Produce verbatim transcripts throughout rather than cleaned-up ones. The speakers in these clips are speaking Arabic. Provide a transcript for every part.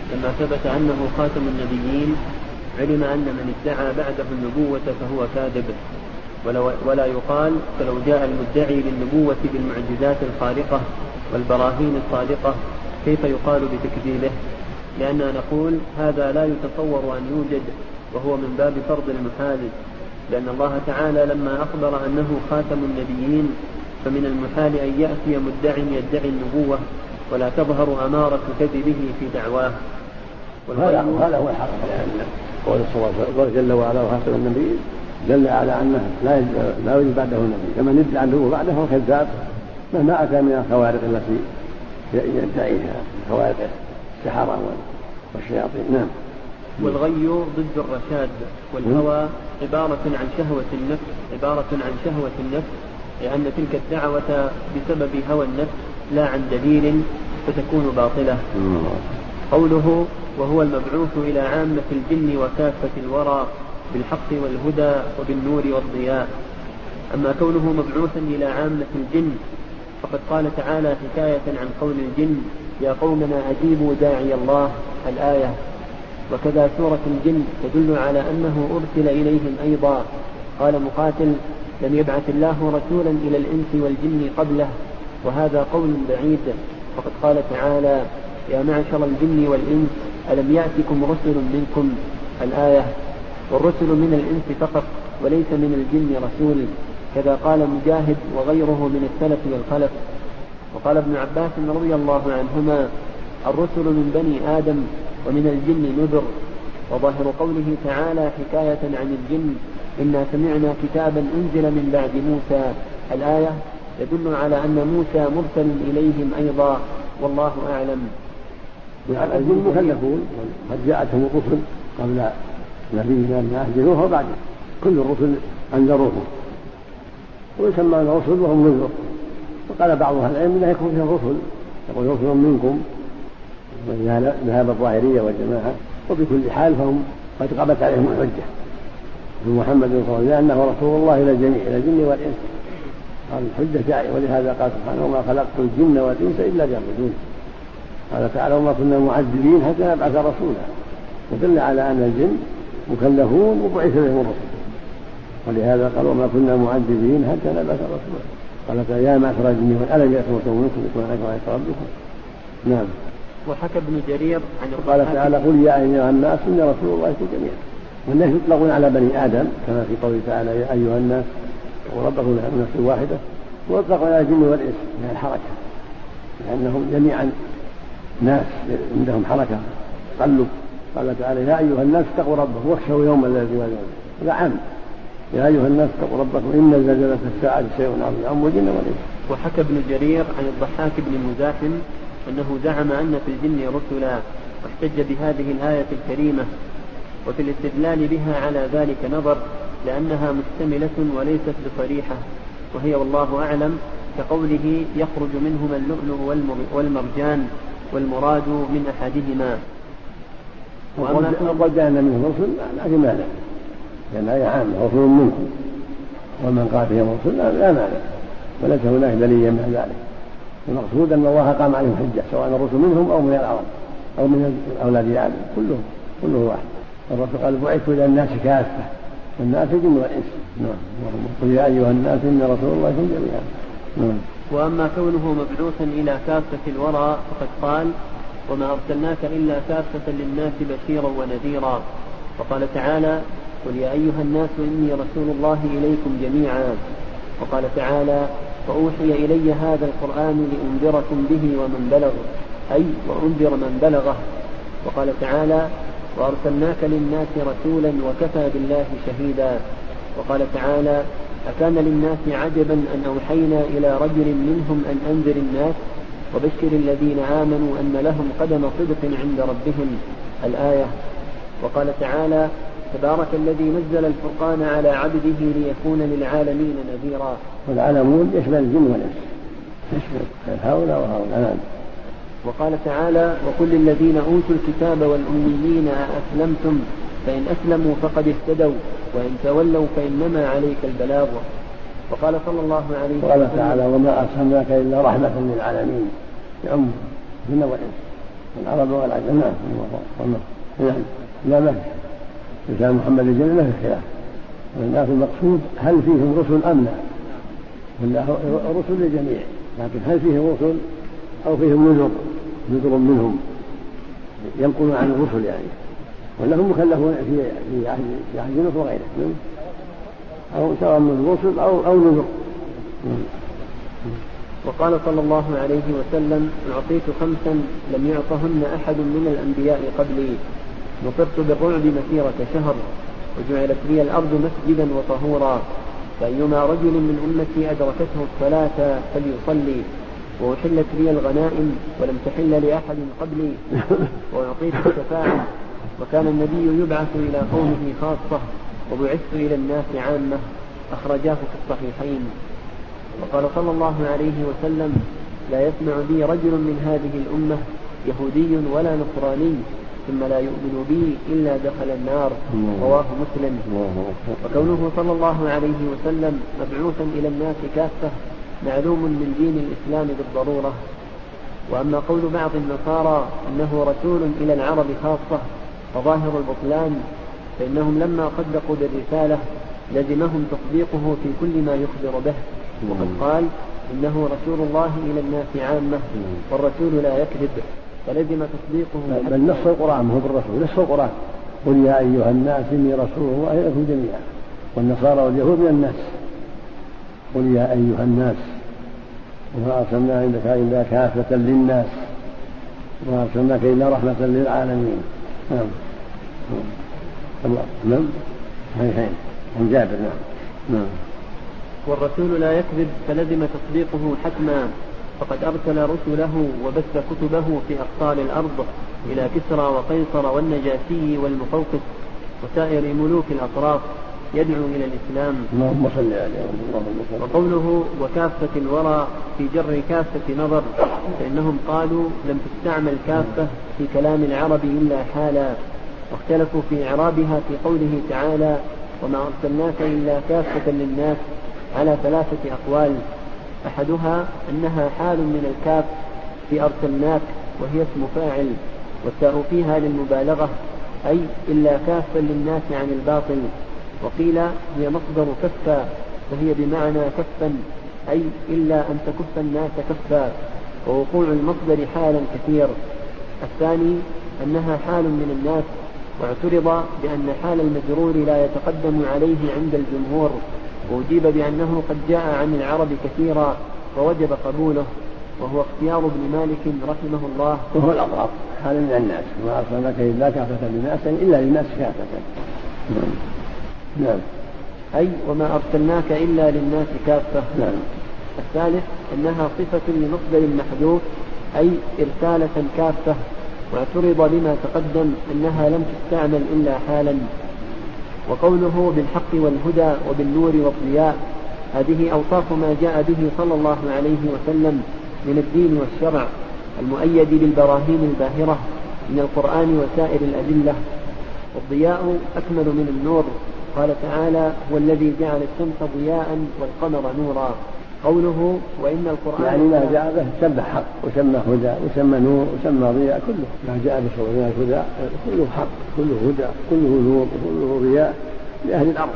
لما ثبت أنه خاتم النبيين علم أن من ادعى بعده النبوة فهو كاذب، ولا يقال فلو جاء المدعي للنبوة بالمعجزات الخارقة والبراهين الصادقة كيف يقال بتكذيبه؟ لأننا نقول هذا لا يتصور أن يوجد، وهو من باب فرض المحال، لأن الله تعالى لما أخبر أنه خاتم النبيين فمن المحال أن يأتي مدع يدعي النبوة ولا تظهر أمارة كذبه في دعواه. هذا هو الحق، لأن قول الله جل وعلا خاتم النبيين دل على أنه لا يوجد بعده النبي، كمن يدعي عنه بعده هو كذاب مهما أتى من الخوارق التي يدعيها، خوارق السحرة والشياطين. نعم. والغي ضد الرشاد، والهوى عبارة عن شهوة النفس عبارة عن شهوة النفس لأن تلك الدعوة بسبب هوى النفس لا عن دليل فتكون باطلة. قوله وهو المبعوث إلى عامة الجن وكافة الورى بالحق والهدى وبالنور والضياء. أما كونه مبعوثا إلى عامة الجن فقد قال تعالى حكاية عن قول الجن يا قومنا أجيبوا داعي الله الآية. وكذا سورة الجن تدل على أنه أرسل إليهم أيضا. قال مقاتل لم يبعث الله رسولا إلى الإنس والجن قبله، وهذا قول بعيد، وقد قال تعالى يا معشر الجن والإنس ألم يأتكم رسل منكم الآية. والرسل من الإنس فقط وليس من الجن رسول، كذا قال مجاهد وغيره من السلف والخلف. وقال ابن عباس رضي الله عنهما الرسل من بني آدم ومن الجن نذر. وظاهر قوله تعالى حكاية عن الجن إنا سمعنا كتابا أنزل من بعد موسى الآية يدل على أن موسى مرسل إليهم أيضا، والله أعلم. الجن مكلفون، قد جاءتهم الرسل قبل نبينا من أهل نوح وبعده، كل الرسل أنذروهم ويسمى الرسل وهم نذر. وقال بعض أهل العلم لا يكون فيها الرسل، يقول رسل منكم ذهاب الظاهرية والجماعة، وبكل حال فهم قد قامت عليهم الحجة بمحمد صلى الله عليه وسلم لأنه رسول الله إلى الجميع إلى الجن والإنس، قال الحجة جائزة. ولهذا قال سبحانه وما خلقت الجن والإنس إلا ليعبدون. قال تعالى وما كنا معذبين حتى نبعث رسولا، ودل على أن الجن مكلفون وبعث لهم الرسل، ولهذا قال وما كنا معذبين حتى نبعث رسولا. قال يا معشر الجن والإنس ألم يأتكم رسل منكم يتلون عليكم آيات ربكم. نعم. وحكى ابن جرير عن قال تعالى قل يا أيها الناس إني رسول الله إليكم جميعا. والناس يطلقون على بني آدم كما في قوله تعالى يا أيها الناس وربكم من نفس واحدة، ويطلق على الجن والإنس من الحركة لأنهم جميعا ناس عندهم حركة تقلب. قال تعالى يا أيها الناس اتقوا ربكم واخشوا يوما لا يجزي والد هذا عام. يا أيها الناس اتقوا ربكم إن زلزلة الساعة شيء عظيم أمر الجن والإنس. وحكى ابن جرير عن الضحاك بن مزاحم أنه زعم أن في الجن رسلا، واحتج بهذه الآية الكريمة، وفي الاستدلال بها على ذلك نظر لأنها مشتملة وليست بصريحة، وهي والله أعلم كقوله يخرج منهما اللؤلؤ والمرجان والمراد من أحدهما. وقد أن منهم رسل لا مانع، لأن آية عامة رسل منكم، ومن قال فيهم رسل لا مانع، وليس هناك دليل من ذلك. المقصود أن الله قام عليهم حجة سواء الرسل منهم أو من العرب أو من أولاد آدم، كله كله واحد. الرسول قال بعثت إلى الناس كافة، الناس الجن والإنس. نعم. قل يا أيها الناس إن رسول الله إليكم جميعا. نعم. وأما كونه مبعوثا إلى كافة الورى فقد قال وما أرسلناك إلا كافة للناس بشيرا ونذيرا. وقال تعالى قل يا أيها الناس إني رسول الله إليكم جميعا. وقال تعالى وأوحي إلي هذا القرآن لأنذركم به ومن بلغ، أي وأنذر من بلغه. وقال تعالى وأرسلناك للناس رسولا وكفى بالله شهيدا. وقال تعالى أكان للناس عجبا أن أوحينا إلى رجل منهم أن أنذر الناس وبشر الذين آمنوا أن لهم قدم صدق عند ربهم الآية. وقال تعالى تبارك الذي نزل الفرقان على عبده ليكون للعالمين نذيرا. والعالمون يشمل الجن والإنس، يشمل هؤلاء وهؤلاء. وقال تعالى وكل الذين أوتوا الكتاب والأميين أسلمتم فإن أسلموا فقد اهتدوا وإن تولوا فإنما عليك البلاغ. وقال صلى الله عليه وسلم وقال تعالى وما أرسلناك إلا رحمة للعالمين، يعم الجن والإنس. العرب والعجم. نعم نعم لا ما في لسان محمد الجن ما في خلاف، لكن المقصود هل فيهم رسل أم لا؟ ولا رسل للجميع، لكن هل فيهم رسل أو فيهم نذر نذر منهم ينقلون عن الرسل يعني، ولا هم مكلفون في في عهد نوح وغيره، أو سواء من رسل أو أو نذر. وقال صلى الله عليه وسلم: أعطيت خمسا لم يعطهن أحد من الأنبياء قبلي، نصرت بالرعب مسيرة شهر، وجعلت لي الأرض مسجدا وطهورا، فأيما رجل من أمتي أدركته الصلاة فليصلي، وأحلت لي الغنائم ولم تحل لأحد قبلي، وأعطيت الشفاعة، وكان النبي يبعث إلى قومه خاصة، وبعثت إلى الناس عامة. أخرجاه في الصحيحين. وقال صلى الله عليه وسلم: لا يسمع بي رجل من هذه الأمة يهودي ولا نصراني ثم لا يؤمن بي إلا دخل النار. رواه مسلم. وكونه صلى الله عليه وسلم مبعوثا إلى الناس كافة معلوم من دين الإسلام بالضرورة. وأما قول بعض النصارى إنه رسول إلى العرب خاصة فظاهر البطلان، فإنهم لما صدقوا بالرسالة لزمهم تصديقه في كل ما يخبر به، وقد قال: إنه رسول الله إلى الناس عامة، والرسول لا يكذب، فلزم تصديقه. بل نص القرآن هو بالرسول، نص القرآن: قل يا أيها الناس إني رسول الله إليكم جميعا. والنصارى واليهود من الناس: قل يا أيها الناس وما أرسلنا عندك إلا كافة للناس وما أرسلناك إلا رحمة للعالمين. نعم نعم صحيحين عن جابر. نعم نعم. والرسول لا يكذب، فلزم تصديقه حتما، فقد أرسل رسله وبث كتبه في أقطار الأرض إلى كسرى وقيصر والنجاشي والمقوقس وسائر ملوك الأطراف يدعو إلى الإسلام. اللهم صل عليه. وقوله وكافة الورى في جر كافة نظر، فإنهم قالوا لم تستعمل كافة في كلام العرب إلا حالا، واختلفوا في إعرابها في قوله تعالى: وما أرسلناك إلا كافة للناس، على ثلاثة أقوال: أحدها أنها حال من الكاف في أرسلناك وهي اسم فاعل، والتاء فيها للمبالغة، أي إلا كافا للناس عن الباطل. وقيل هي مصدر كفا، فهي بمعنى كفا، أي إلا أن تكف الناس كفا، ووقوع المصدر حالا كثير. الثاني أنها حال من الناس، واعترض بأن حال المجرور لا يتقدم عليه عند الجمهور، وأجيب بأنه قد جاء عن العرب كثيرا ووجب قبوله، وهو اختيار ابن مالك رحمه الله. وهو الأضعف حال من الناس، وما أرسلناك إلا كافة للناس إلا للناس كافة. نعم. أي وما أرسلناك إلا للناس كافة. نعم. الثالث أنها صفة لمصدر محذوف، أي إرسالة كافة، واعترض بما تقدم أنها لم تستعمل إلا حالا. وقوله بالحق والهدى وبالنور والضياء، هذه أوصاف ما جاء به صلى الله عليه وسلم من الدين والشرع المؤيد بالبراهين الباهرة من القرآن وسائر الأدلة. والضياء أكمل من النور، قال تعالى: هو الذي جعل الشمس ضياء والقمر نورا. قوله وإن القرآن يعني ما جاء به سمى حق وسمى هدى وسمى نور وسمى ضياء، كله ما جاء به من الهدى كله حق، كله هدى، كله نور، كله ضياء لأهل الأرض.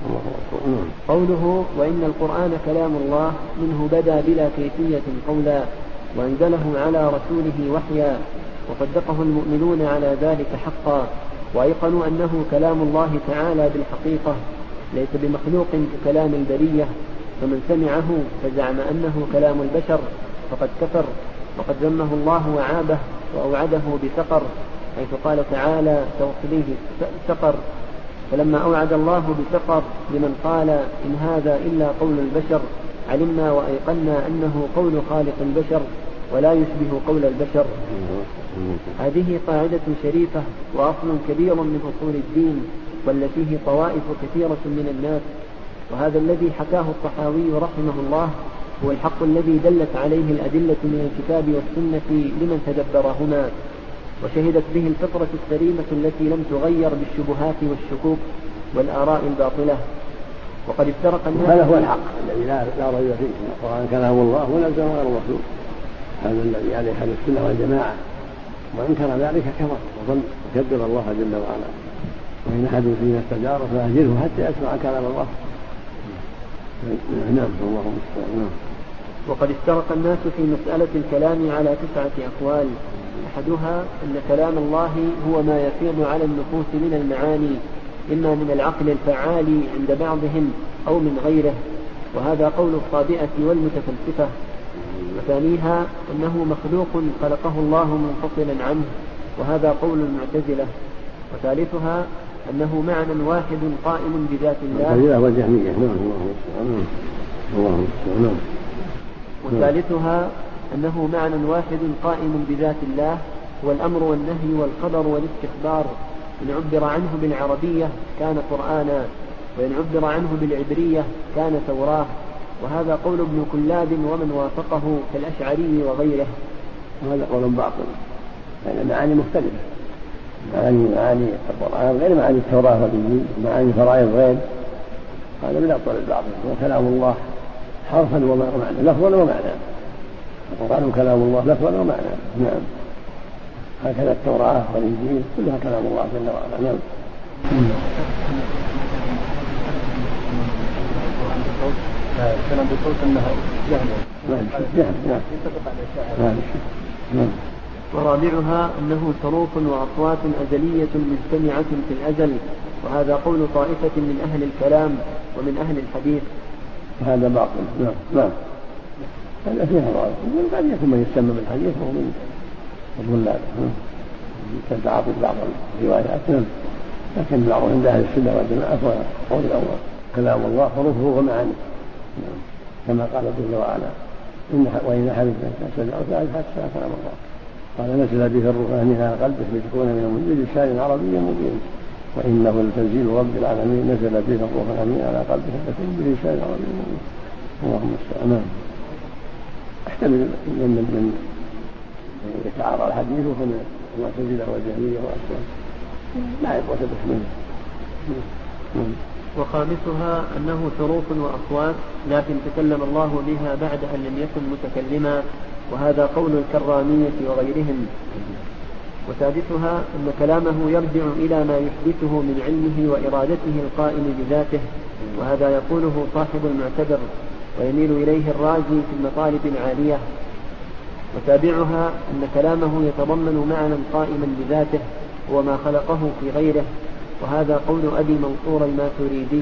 قوله وإن القرآن كلام الله، منه بدا بلا كيفية قولا، وأنزله على رسوله وحيا، وصدقه المؤمنون على ذلك حقا، وأيقنوا أنه كلام الله تعالى بالحقيقة، ليس بمخلوق ككلام البرية، فمن سمعه فزعم أنه كلام البشر فقد كفر، وقد ذمه الله وعابه وأوعده بسقر، حيث قال تعالى توصليه سقر. فلما أوعد الله بسقر لمن قال إن هذا إلا قول البشر، علمنا وأيقنا أنه قول خالق البشر ولا يشبه قول البشر. هذه قاعدة شريفة وأصل كبير من أصول الدين، بل فيه طوائف كثيرة من الناس، وهذا الذي حكاه الطحاوي رحمه الله هو الحق الذي دلت عليه الأدلة من الكتاب والسنة لمن تدبرهما، وشهدت به الفطرة السليمة التي لم تغير بالشبهات والشكوك والآراء الباطلة. وقد افترق الناس. هذا هو الحق الذي لا, لا ريب فيه، القرآن كلام الله ونزل على الرسول، هذا الذي عليه أهل السنة والجماعة، وإن كان ذلك كفر وظن وكبر الله جل وعلا. وإن أحد فينا استجار فأجره حتى يسمع كلام الله. نعم الله المستعان. وقد استرق الناس في مسألة الكلام على تسعة أقوال. أحدها أن كلام الله هو ما يفيض على النفوس من المعاني إما من العقل الفعال عند بعضهم أو من غيره، وهذا قول الصابئة والمتفلسفة. وثانيها أنه مخلوق خلقه الله منفصلا عنه، وهذا قول المعتزلة. وثالثها أنه معنى واحد قائم بذات الله. والجهمية. وثالثها أنه معنى واحد قائم بذات الله هو الأمر والنهي والقدر والاستخبار. إن عبر عنه بالعربية كان قرآنا، وإن عبر عنه بالعبرية كان توراة. وهذا قول ابن كلاب ومن وافقه كالأشعري وغيره. وهذا قول باطل، يعني المعاني مختلفة. معاني معاني القرآن غير معاني التوراة والإنجيل، معاني فرائض غير. هذا من أبطل الباطل. وكلام الله حرفا ومعنى، لفظا ومعنى. القرآن كلام الله لفظا ومعنى. نعم. هكذا التوراة والإنجيل كلها كلام الله جل وعلا. نعم. كلام بصوت أنها جهل. نعم. ورابعها أنه صروف وأصوات أزلية مجتمعة في الأزل، وهذا قول طائفة من أهل الكلام ومن أهل الحديث. هذا باطل. نعم. نعم. هذا فيها ضعف، وقد يكون من يسمى بالحديث وهو من الضلال كتعاطي بعض الروايات. لكن بعض عند أهل السنة والجماعة قول الأول كلام الله حروفه ومعانيه. كما قال جل وعلا وإن أحد استجار فأجره كلام الله. قال نزل به الروح على قلبه لتكون من المنذر بلسان عربي مبين وإنه لتنزيل رب العالمين نزل به الروح الأمين على قلبه لتكون بلسان عربي مبين. اللهم استعان. احتمل من من يتعارض الحديث ومن المعتزلة والجهمية وأشباههم لا يبغى تبث منه. وخامسها أنه حروف وأصوات لكن تكلم الله بها بعد أن لم يكن متكلما، وهذا قول الكرامية وغيرهم. وسادسها أن كلامه يرجع إلى ما يحدثه من علمه وإرادته القائم بذاته، وهذا يقوله صاحب المعتبر ويميل إليه الرازي في المطالب العالية. وتابعها أن كلامه يتضمن معنى قائما بذاته وما خلقه في غيره، وهذا قول أبي منصور الماتريدي.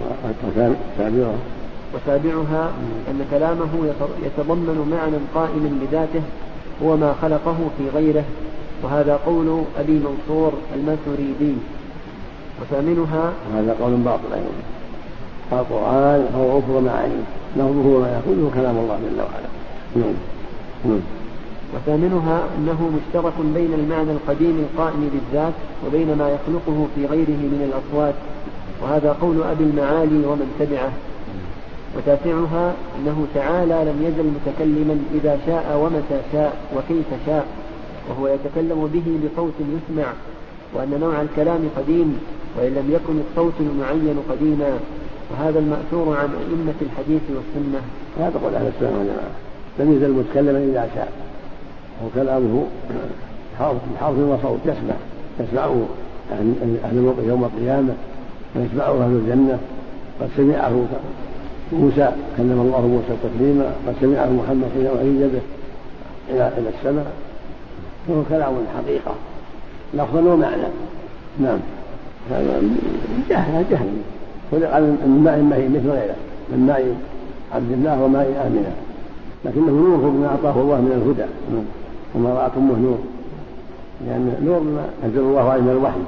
وتابعها أن كلامه يتضمن معنى قائما بذاته وما خلقه في غيره، وهذا قول أبي منصور الماتريدي. وثامنها هذا قول باطل أيضا. القرآن هو أفضل معاني لفظه وما يقوله كلام الله جل وعلا. نعم. وثامنها أنه مشترك بين المعنى القديم القائم بالذات وبين ما يخلقه في غيره من الأصوات، وهذا قول أبي المعالي ومن تبعه. وتاسعها أنه تعالى لم يزل متكلما إذا شاء ومتى شاء وكيف شاء، وهو يتكلم به بصوت يسمع، وأن نوع الكلام قديم وإن لم يكن الصوت المعين قديما، وهذا المأثور عن أئمة الحديث والسنة. هذا قول أهل السنة والجماعة لم يزل متكلما إذا شاء، وكلامه حرف وصوت يسمع يسمعه أهل الموقف يوم القيامة ويسمعه أهل الجنة. قد سمعه موسى كلم الله موسى تكليما، قد سمعه محمد حين أعيد به إلى إلى السماء، فهو كلام حقيقة لفظا ومعنى. نعم. هذا جهل جهل خلق من ماء مهين مثل غيره من ماء عبد الله وماء آمنة، لكنه نور بما أعطاه الله من الهدى، وما رأكمه نور لأن نور ما أنزل الله عليه من الوحي.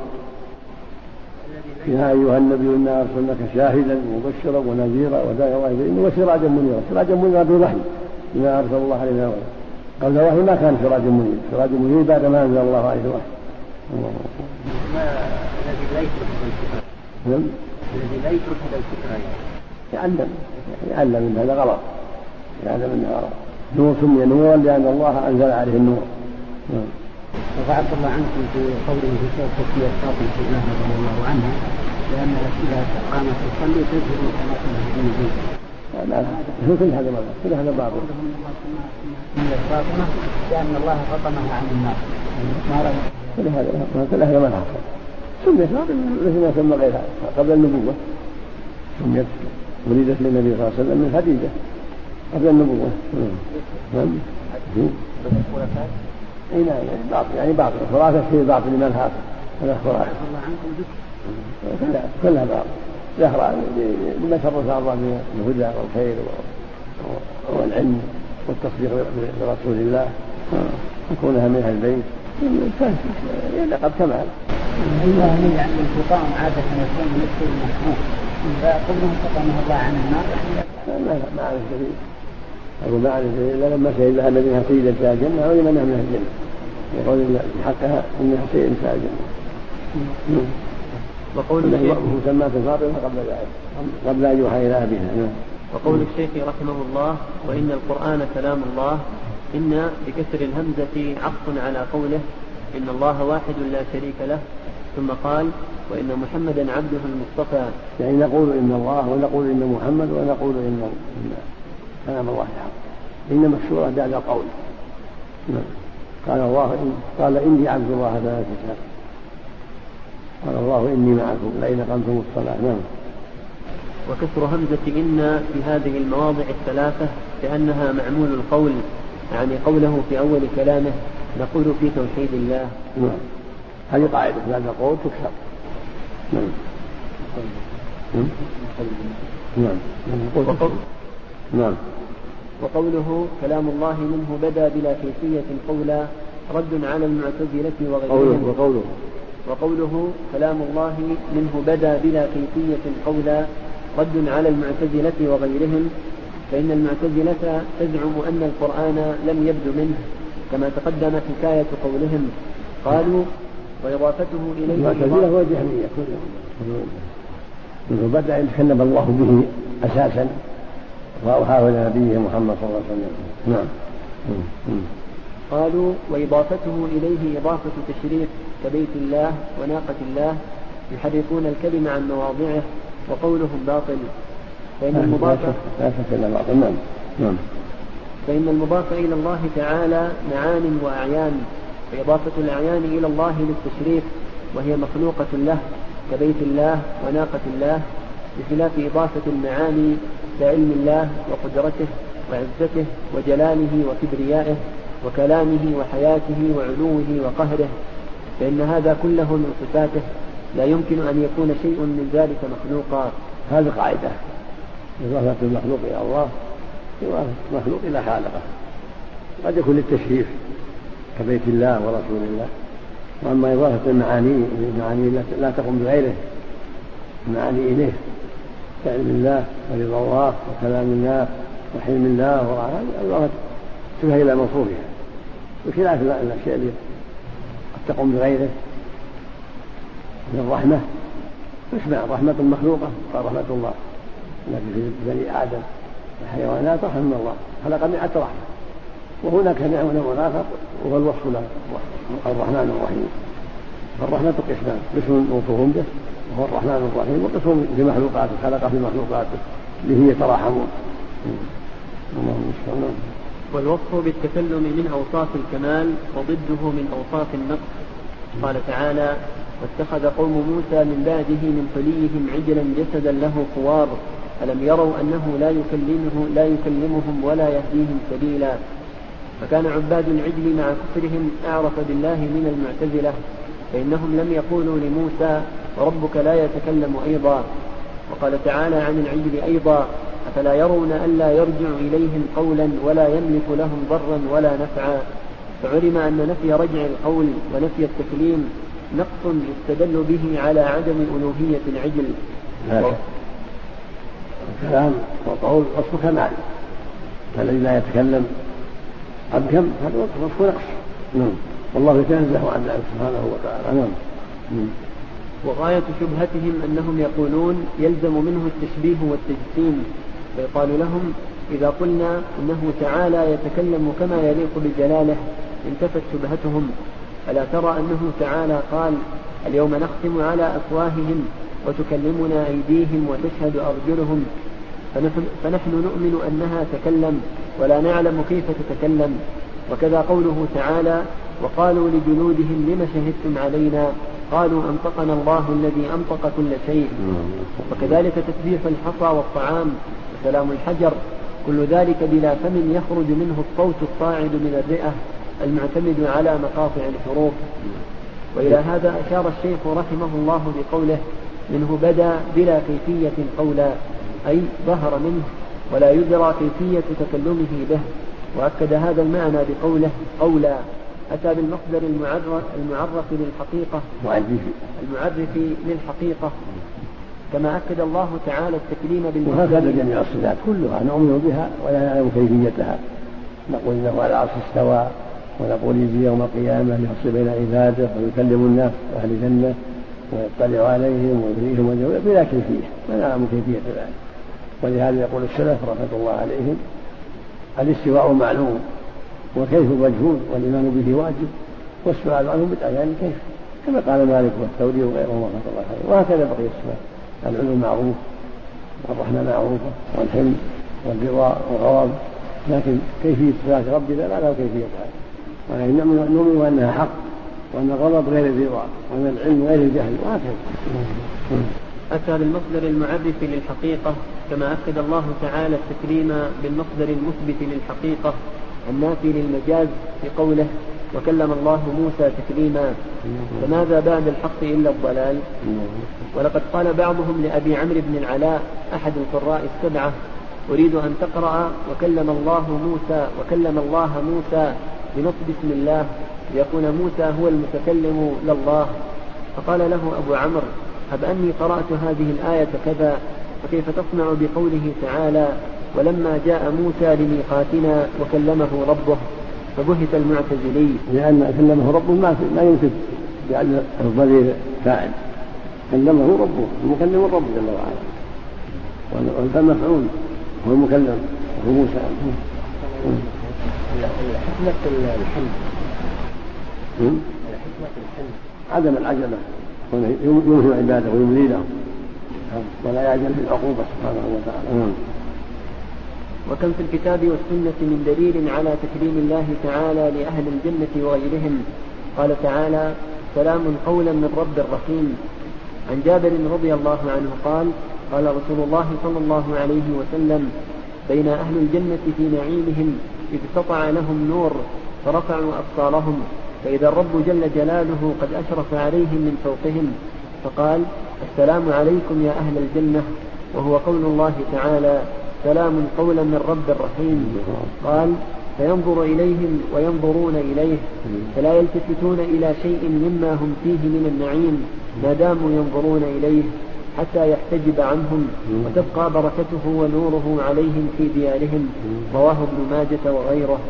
يا أيها النبي إنا أرسلناك شاهدا ومبشرا ونذيرا وداعيا إلى الله بإذنه وسراجا منيرا. سراجا منيرا بالوحي بما أرسل الله عليه من الوحي. قبل الوحي ما كان سراجا منيرا، سراجا منيرا بعد ما أنزل الله عليه الوحي. الذي لا يترك الفكرة الذي لا يترك هذا الفكرة يعلم يعلم من هذا غلط، يعلم من هذا غلط. نور سمي نورا لأن الله أنزل عليه النور. وفعل الله عنكم في قوله في سورة تسمية فاطمة رضي الله عنها لأن إذا قامت تصلي تظهر صلاة المسلمين. لا كل هذا ما كل هذا باطل. لأن الله فطمها عن النار. كل هذا كل هذا ما حصل. سميت لكن سمى غيرها قبل النبوة. سميت ولدت للنبي صلى الله عليه وسلم من خديجة قبل النبوة. نعم. اي نعم باطل يعني باطل خرافة في باطل من هذا هذا خرافة. كلها كلها باطل. ظهر لما شرف الله من الهدى والخير والعلم والتصديق برسول الله وكونها من اهل البيت لقد كمال. الله من عند الفطام عادة يكون مثل المحمود فقبله فطمه الله عن النار يعني لا ما أعرف دليل أقول ما أعرف دليل إلا لما شهد لها الذين سيدا في الجنة علم أنها من أهل الجنة يقول بحقها أنها سيدا في الجنة. وقول الشيخ مسمى فاطمة قبل ذلك قبل أن يوحى إلى أبيها. وقول الشيخ رحمه الله وإن القرآن كلام الله إن بكسر الهمزة عطف على قوله إن الله واحد لا شريك له ثم قال وإن محمدا عبده المصطفى. يعني نقول إن الله ونقول إن محمد ونقول إن كلام الله حق. إن مكسورة بعد قول. قال الله قال إني عبد الله ثلاثة شهور. قال الله إني معكم لئن أقمتم الصلاة. نعم. وكسر همزة إن في هذه المواضع الثلاثة لأنها معمول القول يعني قوله في أول كلامه نقول في توحيد الله. نعم. هذه قاعدة بعد القول تكسر. نعم. نعم. وقول نعم. وقوله كلام الله منه بدا بلا كيفية قولا رد على المعتزلة وغيرهم. وقوله وقوله كلام الله منه بدا بلا كيفية قولا رد على المعتزلة وغيرهم فإن المعتزلة تزعم أن القرآن لم يبد منه كما تقدم حكاية قولهم قالوا وإضافته إليه المعتزلة هو الجهمية كلهم منه بدأ يتكلم الله به أساسا وأوحاه إلى نبيه محمد صلى الله عليه وسلم. نعم. قالوا وإضافته إليه إضافة تشريف كبيت الله وناقة الله يحرفون الكلمة عن مواضعه وقولهم باطل فإن المضاف نعم. فإن المضاف إلى الله تعالى معان وأعيان وإضافة الأعيان إلى الله للتشريف وهي مخلوقة له كبيت الله وناقة الله بخلاف إضافة المعاني لعلم الله وقدرته وعزته وجلاله وكبريائه وكلامه وحياته وعلوه وقهره فإن هذا كله من صفاته لا يمكن أن يكون شيء من ذلك مخلوقا. هذه قاعدة إضافة المخلوق إلى الله إضافة المخلوق إلى خالقه قد يكون للتشريف كبيت الله ورسول الله. وأما إضافة المعاني المعاني لا تقوم بغيره المعاني إليه كعلم الله ورضا الله وكلام الله وحلم الله وإضافة تبهى إلى موصوفها بخلاف الأشياء اللي قد تقوم بغيره من الرحمة اسمع رحمة مخلوقة قال رحمة الله التي في بني آدم الحيوانات رحمة من الله خلق مئة رحمة وهناك نوع آخر وهو الوصف له الرحمن الرحيم. فالرحمة قسمان قسم موصوف به وهو الرحمن الرحيم وقسم بمخلوقاته خلق في مخلوقاته به يتراحمون. والوصف بالتكلم من أوصاف الكمال وضده من أوصاف النقص. قال تعالى واتخذ قوم موسى من بعده من حليهم عجلا جسدا له خوار ألم يروا أنه لا يكلمه لا يكلمهم ولا يهديهم سبيلا. فكان عباد العجل مع كفرهم أعرف بالله من المعتزلة فإنهم لم يقولوا لموسى وربك لا يتكلم أيضا. وقال تعالى عن العجل أيضا أفلا يرون ألا يرجع إليهم قولا ولا يملك لهم ضرا ولا نفعا. فعلم أن نفي رجع القول ونفي التكليم نقص يستدل به على عدم ألوهية العجل. الكلام والقول وصف كمال فالذي لا يتكلم أبكم هذا وصف نقص. نعم. والله يتنزه عن ذلك سبحانه وتعالى. نعم. وغاية شبهتهم أنهم يقولون يلزم منه التشبيه والتجسيم فيقال لهم إذا قلنا إنه تعالى يتكلم كما يليق بجلاله انتفت شبهتهم. ألا ترى أنه تعالى قال اليوم نختم على أفواههم وتكلمنا أيديهم وتشهد أرجلهم فنحن, فنحن نؤمن أنها تكلم ولا نعلم كيف تتكلم. وكذا قوله تعالى: وقالوا لجلودهم لم شهدتم علينا قالوا أنطقنا الله الذي أنطق كل شيء. وكذلك تسبيح الحصى والطعام وسلام الحجر، كل ذلك بلا فم يخرج منه الصوت الصاعد من الرئة المعتمد على مقاطع الحروف. وإلى هذا أشار الشيخ رحمه الله بقوله: منه بدا بلا كيفية قولا، أي ظهر منه ولا يدرى كيفية تكلمه به. وأكد هذا المعنى بقوله قولا، أتى بالمصدر المعرف, المعرف للحقيقة المعرف للحقيقة، كما أكد الله تعالى التكليم بالمصدر. وهكذا جميع الصفات كلها نؤمن بها ولا نعلم كيفيتها. نقول إنه على العرش استوى، ونقول يجي يوم القيامة يفصل بين عباده ويكلم الناس أهل الجنة ويطلع عليهم ويريهم وجهه بلا كيفية، لا نعلم كيفية ذلك. ولهذا يقول السلف رحمة الله عليهم: الاستواء معلوم وكيف مجهول والإيمان به واجب والسؤال عنه بالأذان كيف، كما قال مالك والثوري وغيرهم رحمة الله عليه. وهكذا بقي الصفات: العلم معروف والرحمة معروفة والحلم والرضا والغضب، لكن كيفية صفات ربنا لا له كيفيتها. ولكن نؤمن أنها حق، وأن الغضب غير الرضا، وأن العلم غير الجهل، وهكذا. أتى بالمصدر المعرف للحقيقة، كما أكد الله تعالى التكريم بالمصدر المثبت للحقيقة النافي للمجاز في قوله: وكلم الله موسى تكليما. فماذا بعد الحق إلا الضلال؟ ولقد قال بعضهم لأبي عمرو بن العلاء أحد القراء السبعة: أريد أن تقرأ وكلم الله موسى وكلم الله موسى بنصب اسم الله ليكون موسى هو المتكلم لله. فقال له أبو عمرو: هب أني قرأت هذه الآية كذا، فكيف تصنع بقوله تعالى: ولما جاء موسى لميقاتنا وكلمه ربه؟ فبهت المعتزلي، لأن كلمه ربه ما يمكن بأن الضمير فاعل، كلمه ربه، المكلم الرب جل وعلا، والمفعول هو المكلم وهو موسى. حكمة الحمد عدم العجلة، ينهي عباده ويملي لهم ولا يعجل بالعقوبة سبحانه وتعالى. وكم في الكتاب والسنة من دليل على تكريم الله تعالى لأهل الجنة وغيرهم. قال تعالى: سلام قولا من رب رحيم. عن جابر رضي الله عنه قال: قال رسول الله صلى الله عليه وسلم: بين أهل الجنة في نعيمهم إذ سطع لهم نور فرفعوا أبصارهم، فإذا الرب جل جلاله قد أشرف عليهم من فوقهم فقال: السلام عليكم يا أهل الجنة، وهو قول الله تعالى: سلام قولا من رب رحيم. قال: فينظر إليهم وينظرون إليه، فلا يلتفتون إلى شيء مما هم فيه من النعيم ما داموا ينظرون إليه حتى يحتجب عنهم وتبقى بركته ونوره عليهم في ديارهم. رواه ابن ماجة وغيره.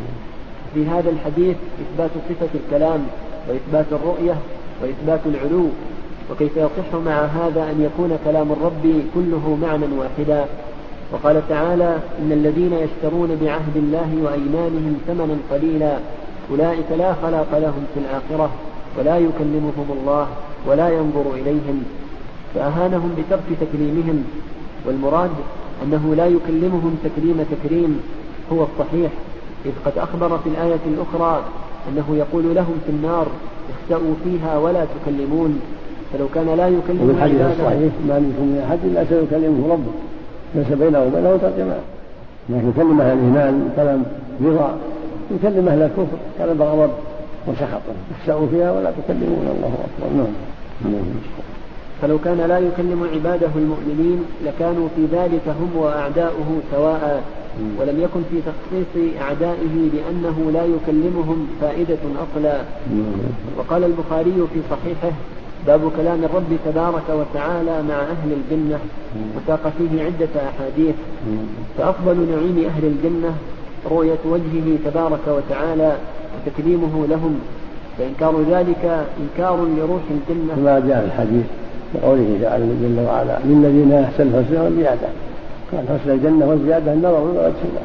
في هذا الحديث إثبات صفة الكلام وإثبات الرؤية وإثبات العلو. وكيف يصح مع هذا أن يكون كلام الرب كله معنى واحدا؟ وقال تعالى: إن الذين يشترون بعهد الله وأيمانهم ثمنا قليلا أولئك لا خلاق لهم في الآخرة ولا يكلمهم الله ولا ينظر إليهم. فأهانهم بترك تكريمهم، والمراد أنه لا يكلمهم تكريم تكريم هو الصحيح، إذ قد أخبر في الآية الأخرى أنه يقول لهم في النار: اخسأوا فيها ولا تكلمون. فلو كان لا يكلم وفي الحديث الصحيح: ما منكم من أحد إلا سيكلمه ربه ليس بينه وبينه ترجمان. لكن يكلم أهل الإيمان كلام رضا، يكلم أهل الكفر كلام غضب وسخط. اخسأوا فيها ولا تكلمون. الله أكبر. نعم. فلو كان لا يكلم عباده المؤمنين لكانوا في ذلك هم وأعداؤه سواء، ولم يكن في تخصيص أعدائه لأنه لا يكلمهم فائدة أصلا. وقال البخاري في صحيحه: باب كلام الرب تبارك وتعالى مع أهل الجنة، وساق فيه عدة أحاديث. فأفضل نعيم أهل الجنة رؤية وجهه تبارك وتعالى وتكليمه لهم، فإنكار ذلك إنكار لروح الجنة. كما جاء الحديث بقوله تعالى جل وعلا: للذين يحسن الحسنى والزيادة. قال حسن الجنة والزيادة النظر إلى وجه الله،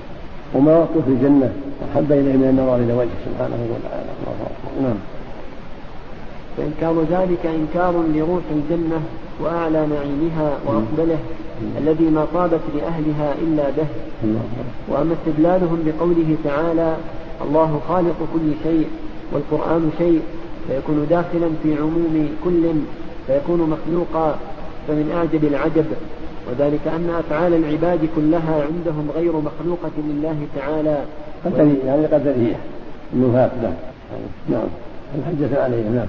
وما وقت في الجنة أحب إليه من النظر إلى وجهه سبحانه وتعالى. نعم. فإنكار ذلك إنكار لروح الجنة وأعلى نعيمها وأفضله الذي ما طابت لأهلها إلا به. وأما استدلالهم بقوله تعالى الله خالق كل شيء والقرآن شيء فيكون داخلا في عموم كل فيكون مخلوقا، فمن أعجب العجب، وذلك أن أفعال العباد كلها عندهم غير مخلوقة لله تعالى. قدرية يعني قدرية النفاق. نعم الحجة عليه. نعم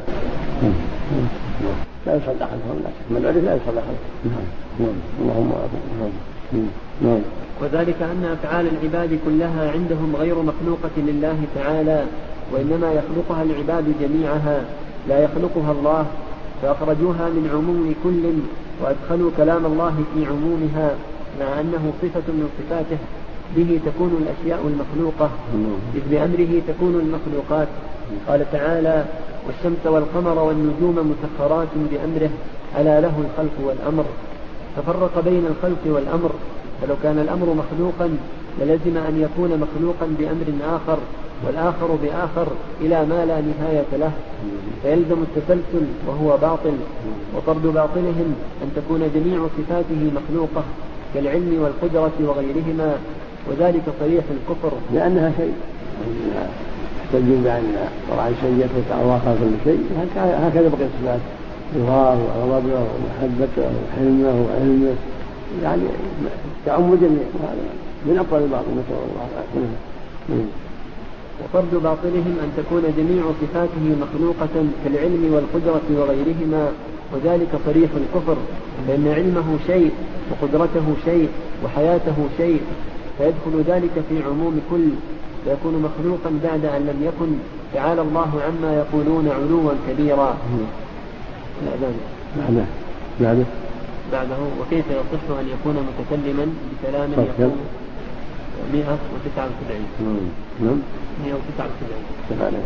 لا يصلح عنهم من عرف لا يصلح عنهم. نعم اللهم نعم. وذلك أن أفعال العباد كلها عندهم غير مخلوقة لله تعالى، وإنما يخلقها العباد جميعها لا يخلقها الله، فأخرجوها من عموم كل وأدخلوا كلام الله في عمومها، مع أنه صفة من صفاته به تكون الأشياء المخلوقة، إذ بأمره تكون المخلوقات. قال تعالى والشمس والقمر والنجوم مسخرات بأمره ألا له الخلق والأمر، ففرق بين الخلق والأمر، فلو كان الأمر مخلوقا للزم أن يكون مخلوقا بأمر آخر والآخر بآخر إلى ما لا نهاية له، فيلزم التسلسل وهو باطل. وطرد باطلهم أن تكون جميع صفاته مخلوقة كالعلم والقدرة وغيرهما، وذلك صريح الكفر لأنها شيء تجد بأن طبعا شيء وتعوى كل شيء، هكذا بقي الصفات رضاه وغضبه ومحبته وحلمه وعلمه يعني تعم جميع، من أفضل الباطل نسأل الله العافية. وفرد باطلهم أن تكون جميع صفاته مخلوقة كالعلم والقدرة وغيرهما، وذلك صريح الكفر، فإن علمه شيء وقدرته شيء وحياته شيء، فيدخل ذلك في عموم كل، فيكون مخلوقا بعد أن لم يكن، تعالى الله عما يقولون علوا كبيرا. بعده بعده بعده وكيف يصح أن يكون متكلما بكلام يقوم مئة وتسعة وسبعين مئة وتسعة وسبعين.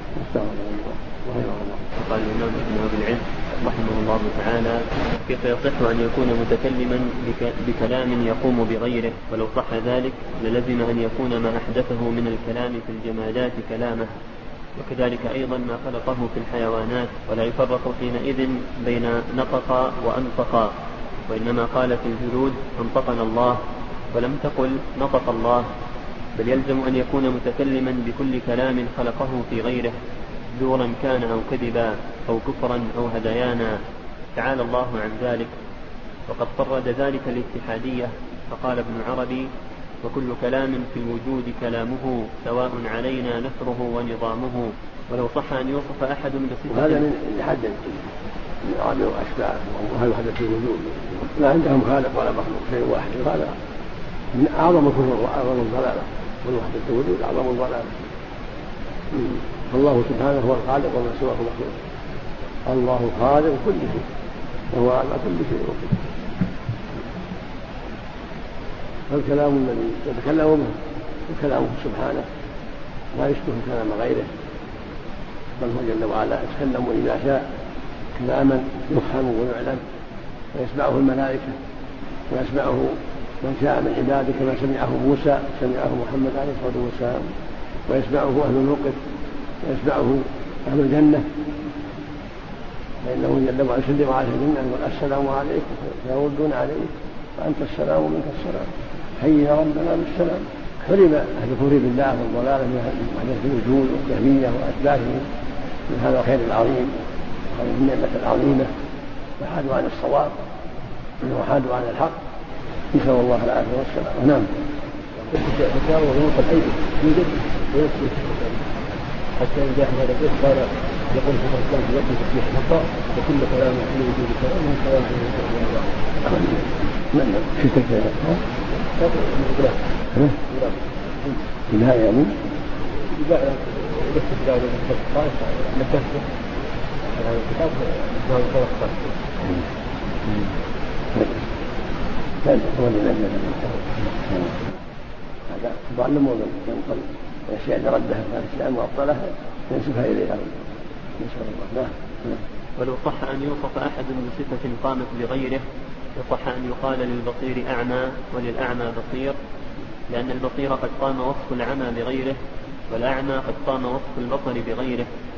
قال الإمام ابن أبي العز رحمه الله تعالى كيف يصح أن يكون متكلما بكلام يقوم بغيره، ولو صح ذلك للزم أن يكون ما أحدثه من الكلام في الجمادات كلامه، وكذلك أيضا ما خلقه في الحيوانات، ولا يفرق حينئذ بين نطق وأنطق، وإنما قال في الجلود أنطقنا الله ولم تقل نطق الله، بل يلزم أن يكون متكلما بكل كلام خلقه في غيره زورا كان أو كذبا أو كفرا أو هديانا، تعالى الله عن ذلك. وقد فرد ذلك الاتحادية فقال ابن عربي وكل كلام في الوجود كلامه سواء علينا نثره ونظامه، ولو صح أن يوصف أحد بصفة. وهذا من حد العربي وأشباه وهل وحدة في الوجود لا عندهم خالق ولا مخلوق شيء واحد، هذا من أعظم الكفر وأعظم الضلالة، والوحدة في الوجود أعظم الضلالة. فالله سبحانه هو الخالق وما سواه مخلوق، الله خالق كل شيء وهو على كل شيء وكل. فالكلام الذي يتكلم به كلامه سبحانه لا يشبه كلام غيره، بل هو جل وعلا يتكلم إذا شاء كلاما يفهم ويعلم، ويسمعه الملائكة ويسمعه من شاء من عباده، كما سمعه موسى سمعه محمد عليه الصلاة والسلام، ويسمعه أهل الموقف ويسمعه أهل الجنة، فإنه جل وعلا يسلم على الجنة يقول السلام عليكم فيردون عليه وأنت السلام ومنك السلام حينا ربنا بالسلام. حرم أهل الكفر بالله والضلال من وحدة الوجود والجهمية وأشباهه من هذا الخير العظيم وهذه النعمة العظيمة، وحادوا عن الصواب وحادوا عن الحق، نسأل الله العافية والسلام. نعم. فكان وغلوط الأيدي يوجد ويكفي حتى إن جاء هذا الشيء قال يقول في الإسلام يكفي تسبيح الخطأ وكل كلام في وجود كلام من كلام في وجود الله. نعم. في تكفير. ها؟ لا يعني. إذا يكفي كلام في الخطأ نكفي هذا الكتاب هذا الخطأ. لا هو اللي نزل هذا ضال مؤمن ينقل الأشياء تردها في الإسلام وأبطلها ينسبها إليها، نسأل الله. لا. ولو صح أن يوصف أحد بصفة قامت بغيره يصح أن يقال للبصير أعمى وللأعمى بصير، لأن البصير قد قام وصف العمى بغيره، والأعمى قد قام وصف البصر بغيره،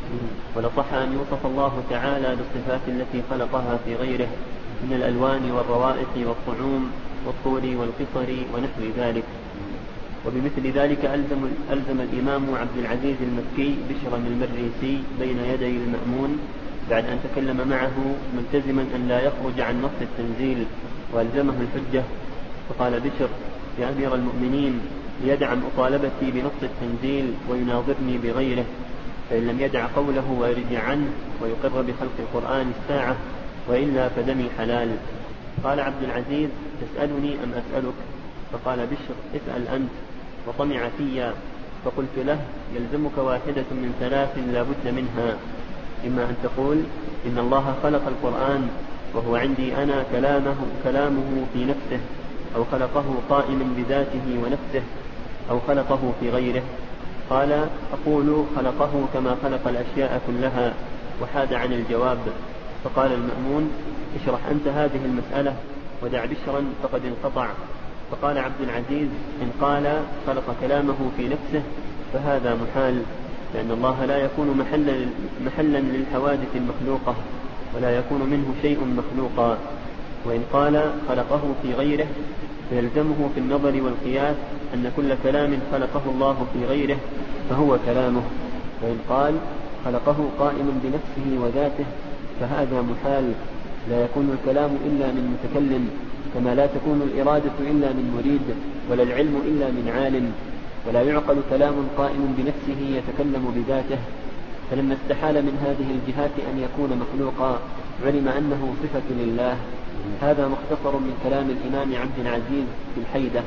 ولصح أن يوصف الله تعالى بالصفات التي خلقها في غيره من الألوان والروائح والطعوم والطول والقصر ونحو ذلك. وبمثل ذلك ألزم, ألزم الإمام عبد العزيز المكي بشرا المريسي بين يدي المأمون بعد أن تكلم معه ملتزما أن لا يخرج عن نص التنزيل، وألزمه الحجة. فقال بشر: يا أمير المؤمنين، ليدع مطالبتي بنص التنزيل ويناظرني بغيره، فإن لم يدع قوله ويرجع عنه ويقر بخلق القرآن الساعة، وإلا فدمي حلال. قال عبد العزيز: تسألني أم أسألك؟ فقال بشر: اسأل أنت. وطمع فيا، فقلت له: يلزمك واحدة من ثلاث لا بد منها، إما أن تقول إن الله خلق القرآن وهو عندي أنا كلامه, كلامه في نفسه، أو خلقه قائما بذاته ونفسه، أو خلقه في غيره. قال: أقول خلقه كما خلق الأشياء كلها، وحاد عن الجواب. فقال المأمون: اشرح أنت هذه المسألة ودع بشرا فقد انقطع. فقال عبد العزيز: إن قال خلق كلامه في نفسه فهذا محال، لأن الله لا يكون محلا, محلا للحوادث المخلوقة، ولا يكون منه شيء مخلوقا. وإن قال خلقه في غيره فيلزمه في النظر والقياس أن كل كلام خلقه الله في غيره فهو كلامه. وإن قال خلقه قائما بنفسه وذاته فهذا محال، لا يكون الكلام إلا من متكلم، كما لا تكون الإرادة إلا من مريد، ولا العلم إلا من عالم، ولا يعقل كلام قائم بنفسه يتكلم بذاته. فلما استحال من هذه الجهات أن يكون مخلوقا علم أنه صفة لله. هذا مختصر من كلام الإمام عبد العزيز في الحيدة.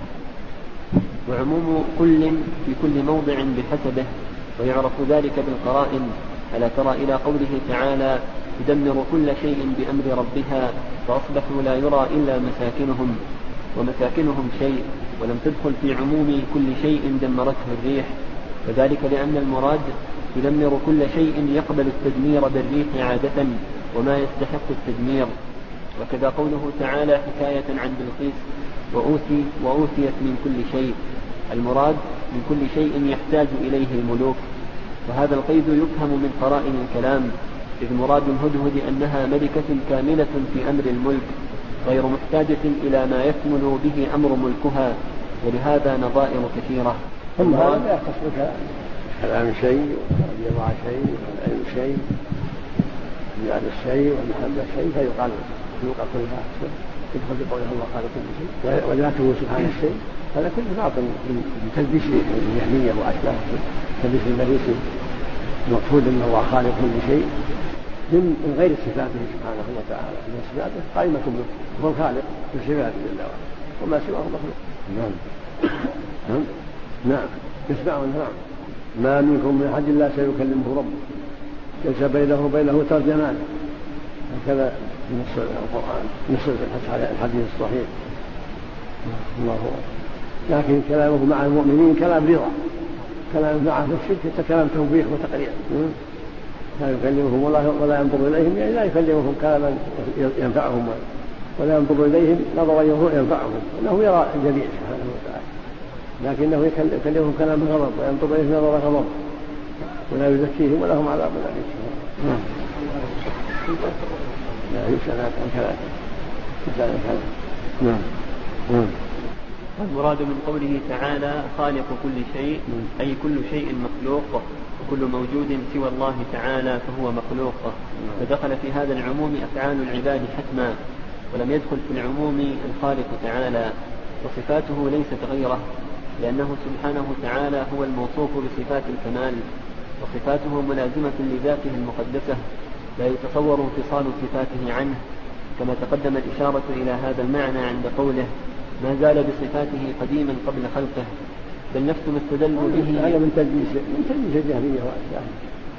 وعموم كل في كل موضع بحسبه، ويعرف ذلك بالقرائن. ألا ترى إلى قوله تعالى: تدمر كل شيء بأمر ربها فأصبحوا لا يرى إلا مساكنهم، ومساكنهم شيء، ولم تدخل في عموم كل شيء دمرته الريح، وذلك لأن المراد تدمر كل شيء يقبل التدمير بالريح عادة وما يستحق التدمير. وكذا قوله تعالى حكاية عن بلقيس: وأوتي وأوتيت من كل شيء، المراد من كل شيء يحتاج إليه الملوك. وهذا القيد يفهم من قرائن الكلام، إذ مراد الهدهد أنها ملكة كاملة في أمر الملك غير محتاجة إلى ما يكمل به أمر ملكها، ولهذا نظائر كثيرة. ثم هذا لا يختص بالكلام، كلام شيء واليضع شيء والعلم شيء وجعل الشيء والمحبة شيء، فيقال خلق كلها يدخل في قوله الله خالق كل شيء، وذاته سبحانه الشيء. هذا كله باطل من تلبيس الجهمية وأشباه تلبيس المريسي، المقصود أنه هو خالق كل شيء من غير صفاته سبحانه وتعالى، من صفاته قائمة به، هو الخالق بصفاته جل وعلا، وما سواه مخلوق. نعم نعم نعم يسمعون. نعم ما منكم من أحد إلا سيكلمه ربه ليس بينه وبينه ترجمان، هكذا نص القرآن، نص الحديث الصحيح. الله هو. لكن كلامه مع المؤمنين كلام رضا، كلام معه في الشرك كلام توبيخ وتقريع. لا يكلمهم ولا ينظر إليهم، يعني لا يكلمهم كلاما ينفعهم ولا ينظر إليهم نظرا ينفعهم، أنه يرى الجميع سبحانه وتعالى، لكنه يكلمهم كلام غضب وينظر إليهم نظر غضب ولا يزكيهم ولهم عذاب أليم. لا يسأل عن كلام يسأل عن كلام. نعم نعم. المراد من قوله تعالى خالق كل شيء أي كل شيء مخلوق، وكل موجود سوى الله تعالى فهو مخلوق. فدخل في هذا العموم أفعال العباد حتما، ولم يدخل في العموم الخالق تعالى، وصفاته ليست غيره، لأنه سبحانه تعالى هو الموصوف بصفات الكمال، وصفاته ملازمة لذاته المقدسة، لا يتصور انفصال صفاته عنه، كما تقدم الإشارة إلى هذا المعنى عند قوله ما زال بصفاته قديما قبل خلقه، بل نفس ما استدل به. هذا من تلبيس من تلبيس الجهمية وأشباهها،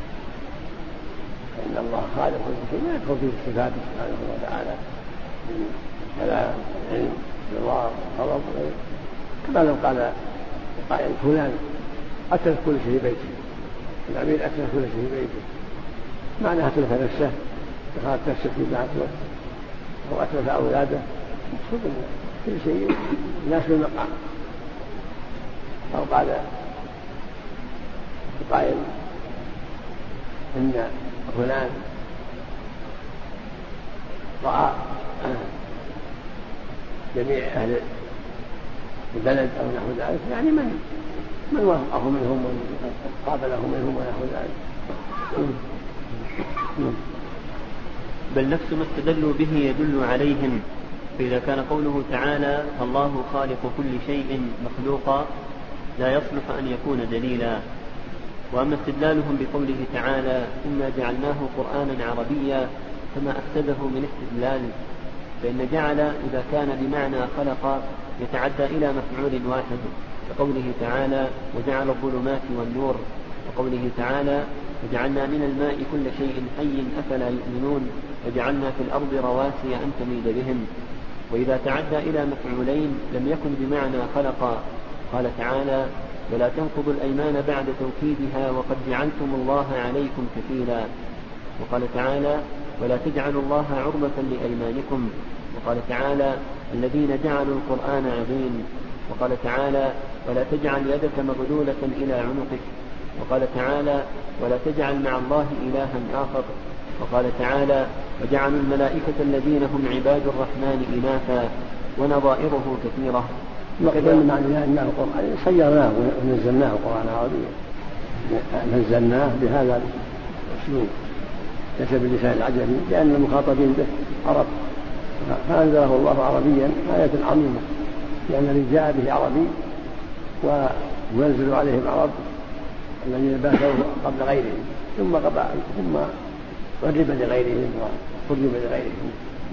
فإن الله خالق كل شيء لا يدخل فيه صفاته سبحانه وتعالى من كلام علم رضا غضب، كما لو قال قائل فلان أتلف كل شيء بيته، العبيد أتلف كل شيء بيته، معناها أتلف نفسه دخلت نفسه في بعثه أو أتلف أولاده، مقصود كل شيء يناسب المقام. أو قال قائل إن فلان رأى جميع أهل البلد أو نحو ذلك، يعني من من وافقه منهم ومن قابله منهم ونحو ذلك. بل نفس ما استدلوا به يدل عليهم. فإذا كان قوله تعالى الله خالق كل شيء مخلوقا لا يصلح أن يكون دليلا. وأما استدلالهم بقوله تعالى إنا جعلناه قرآنا عربيا فما أفسده من استدلال، فإن جعل إذا كان بمعنى خلق يتعدى إلى مفعول واحد، كقوله تعالى وجعل الظلمات والنور، وقوله تعالى وجعلنا من الماء كل شيء حي أفلا يؤمنون وجعلنا في الأرض رواسي أن تميد بهم. وإذا تعدى إلى مفعولين لم يكن بمعنى خلق. قال تعالى ولا تنقضوا الأيمان بعد توكيدها وقد جعلتم الله عليكم كفيلا. وقال تعالى ولا تجعلوا الله عرضة لأيمانكم. وقال تعالى الذين جعلوا القرآن عظيم. وقال تعالى ولا تجعل يدك مغلولة إلى عنقك. وقال تعالى ولا تجعل مع الله إلها آخر. وقال تعالى وجعلوا الملائكة الذين هم عباد الرحمن إناثا، ونظائره كثيرة. مقبل معنى أنه القرآن صيرناه ونزلناه القرآن عربيا، نزلناه بهذا الأسلوب ليس باللسان العجمي، لأن المخاطبين به عرب، فأنزله الله عربيا آية عظيمة، لأن الذي جاء به عربي وينزل عليهم عرب الذين باشروا قبل غيرهم، ثم قبل ثم قرب لغيرهم وقرب لغيرهم.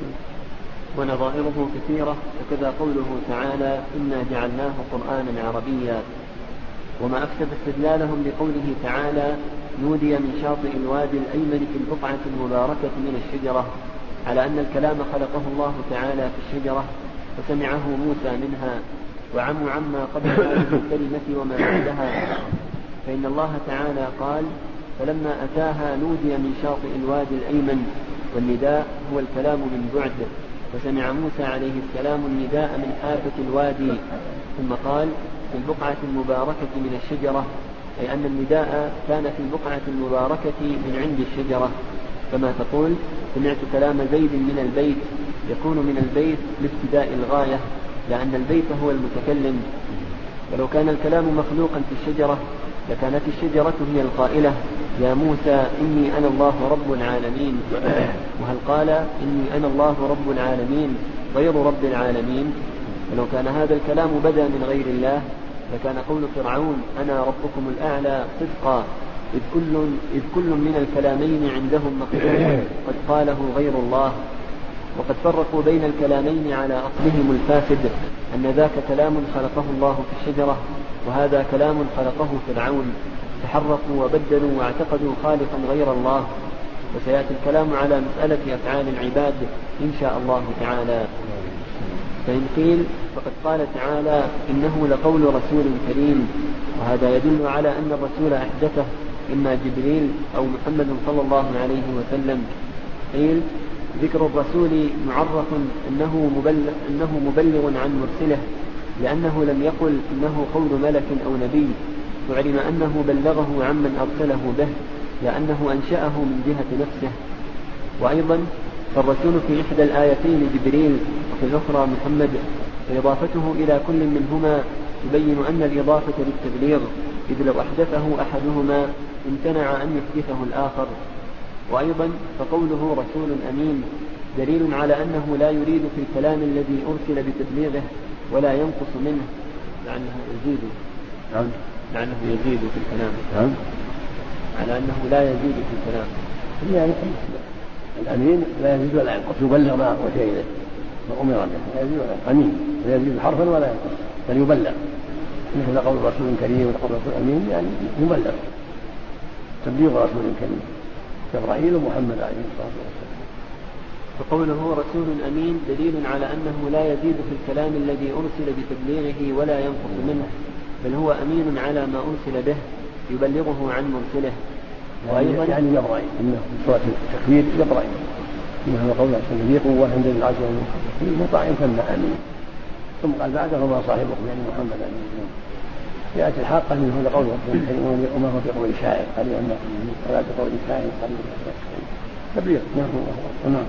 ونظائره كثيرة، وكذا قوله تعالى إنا جعلناه قرآنا عربيا. وما أفسد استدلالهم بقوله تعالى نودي من شاطئ الوادي الأيمن في البقعة المباركة من الشجرة، على أن الكلام خلقه الله تعالى في الشجرة فسمعه موسى منها، وعموا عما قبل هذه الكلمة وما بعدها. فإن الله تعالى قال فلما أتاها نودي من شاطئ الوادي الأيمن، والنداء هو الكلام من بعد، فسمع موسى عليه السلام النداء من آفة الوادي. ثم قال في البقعة المباركة من الشجرة، أي أن النداء كان في البقعة المباركة من عند الشجرة، كما تقول سمعت كلام زيد من البيت، يكون من البيت لابتداء الغاية، لأن البيت هو المتكلم. ولو كان الكلام مخلوقا في الشجرة لكانت الشجرة هي القائلة يا موسى إني أنا الله رب العالمين، وهل قال إني أنا الله رب العالمين غير رب العالمين؟ ولو كان هذا الكلام بدا من غير الله لكان قول فرعون أنا ربكم الأعلى صدقا، إذ كل, إذ كل من الكلامين عندهم مخلوق قد قاله غير الله. وقد فرقوا بين الكلامين على أصلهم الفاسد، أن ذاك كلام خلقه الله في الشجرة، وهذا كلام خلقه فرعون، تحرفوا وبدلوا واعتقدوا خالقا غير الله. وسيأتي الكلام على مسألة أفعال العباد إن شاء الله تعالى. فإن قيل فقد قال تعالى إنه لقول رسول كريم، وهذا يدل على أن الرسول أحدثه إما جبريل أو محمد صلى الله عليه وسلم. قيل ذكر الرسول معرف أنه مبلغ, أنه مبلغ عن مرسله، لأنه لم يقل إنه قول ملك أو نبي، وعلم أنه بلغه عمن أرسله به، لأنه أنشأه من جهة نفسه. وأيضا فالرسول في إحدى الآيتين جبريل وفي الأخرى محمد، فإضافته إلى كل منهما تبين أن الإضافة للتبليغ، إذ لو أحدثه أحدهما امتنع أن يحدثه الآخر. وأيضا فقوله رسول أمين دليل على أنه لا يريد في الكلام الذي أرسل بتبليغه ولا ينقص منه، لأنه يزيد لأنه يزيد في الكلام، على أنه لا يزيد في الكلام. يعني الأمين لا يزيد ولا ينقص، يبلغ ما أوحي إليه وأمر به، لا يزيد ولا ينقص. أمين لا يزيد حرفا ولا ينقص، بل يبلغ، مثل قول رسول كريم وقول رسول أمين، يعني يبلغ، تبليغ رسول كريم جبرائيل ومحمد عليه الصلاة والسلام. فقوله رسول أمين دليل على أنه لا يزيد في الكلام الذي أرسل بتبليغه ولا ينقص منه، بل هو أمين على ما أرسل به يبلغه عن مرسله. وأيضا يعني جبرائيل، إنه في سورة التكوير جبرائيل، إنه قول الذي قوة عند العرش مطاع ثم أمين. ثم قال بعده ما صاحبكم يعني محمد عليه الصلاة والسلام. يأتي الحاقة منه لقول ربنا الكريم وما هو بقول شاعر قليلا ما ولا بقول شاعر قليلا تبليغ. نعم.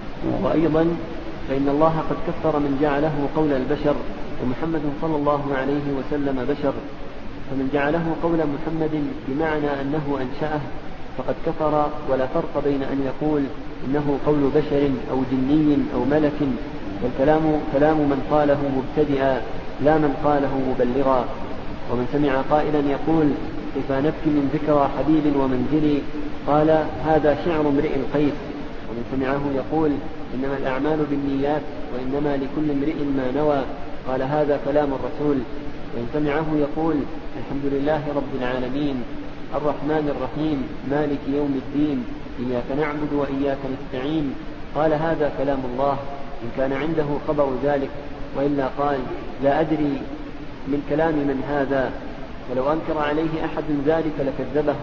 وأيضا فإن الله قد كفر من جعله قول البشر ومحمد صلى الله عليه وسلم بشر، فمن جعله قول محمد بمعنى أنه أنشأه فقد كفر، ولا فرق بين أن يقول إنه قول بشر أو جني أو ملك، والكلام كلام من قاله مبتدئا لا من قاله مبلغا. ومن سمع قائلا يقول كيف نبكي من ذكرى حبيب ومنزلي قال هذا شعر امرئ القيس. ومن سمعه يقول إنما الأعمال بالنيات وإنما لكل امرئ ما نوى قال هذا كلام الرسول. وإن سمعه يقول الحمد لله رب العالمين الرحمن الرحيم مالك يوم الدين إياك نعبد وإياك نستعين قال هذا كلام الله إن كان عنده خبر ذلك، وإلا قال لا أدري من كلام من هذا، ولو أنكر عليه أحد ذلك لكذبه.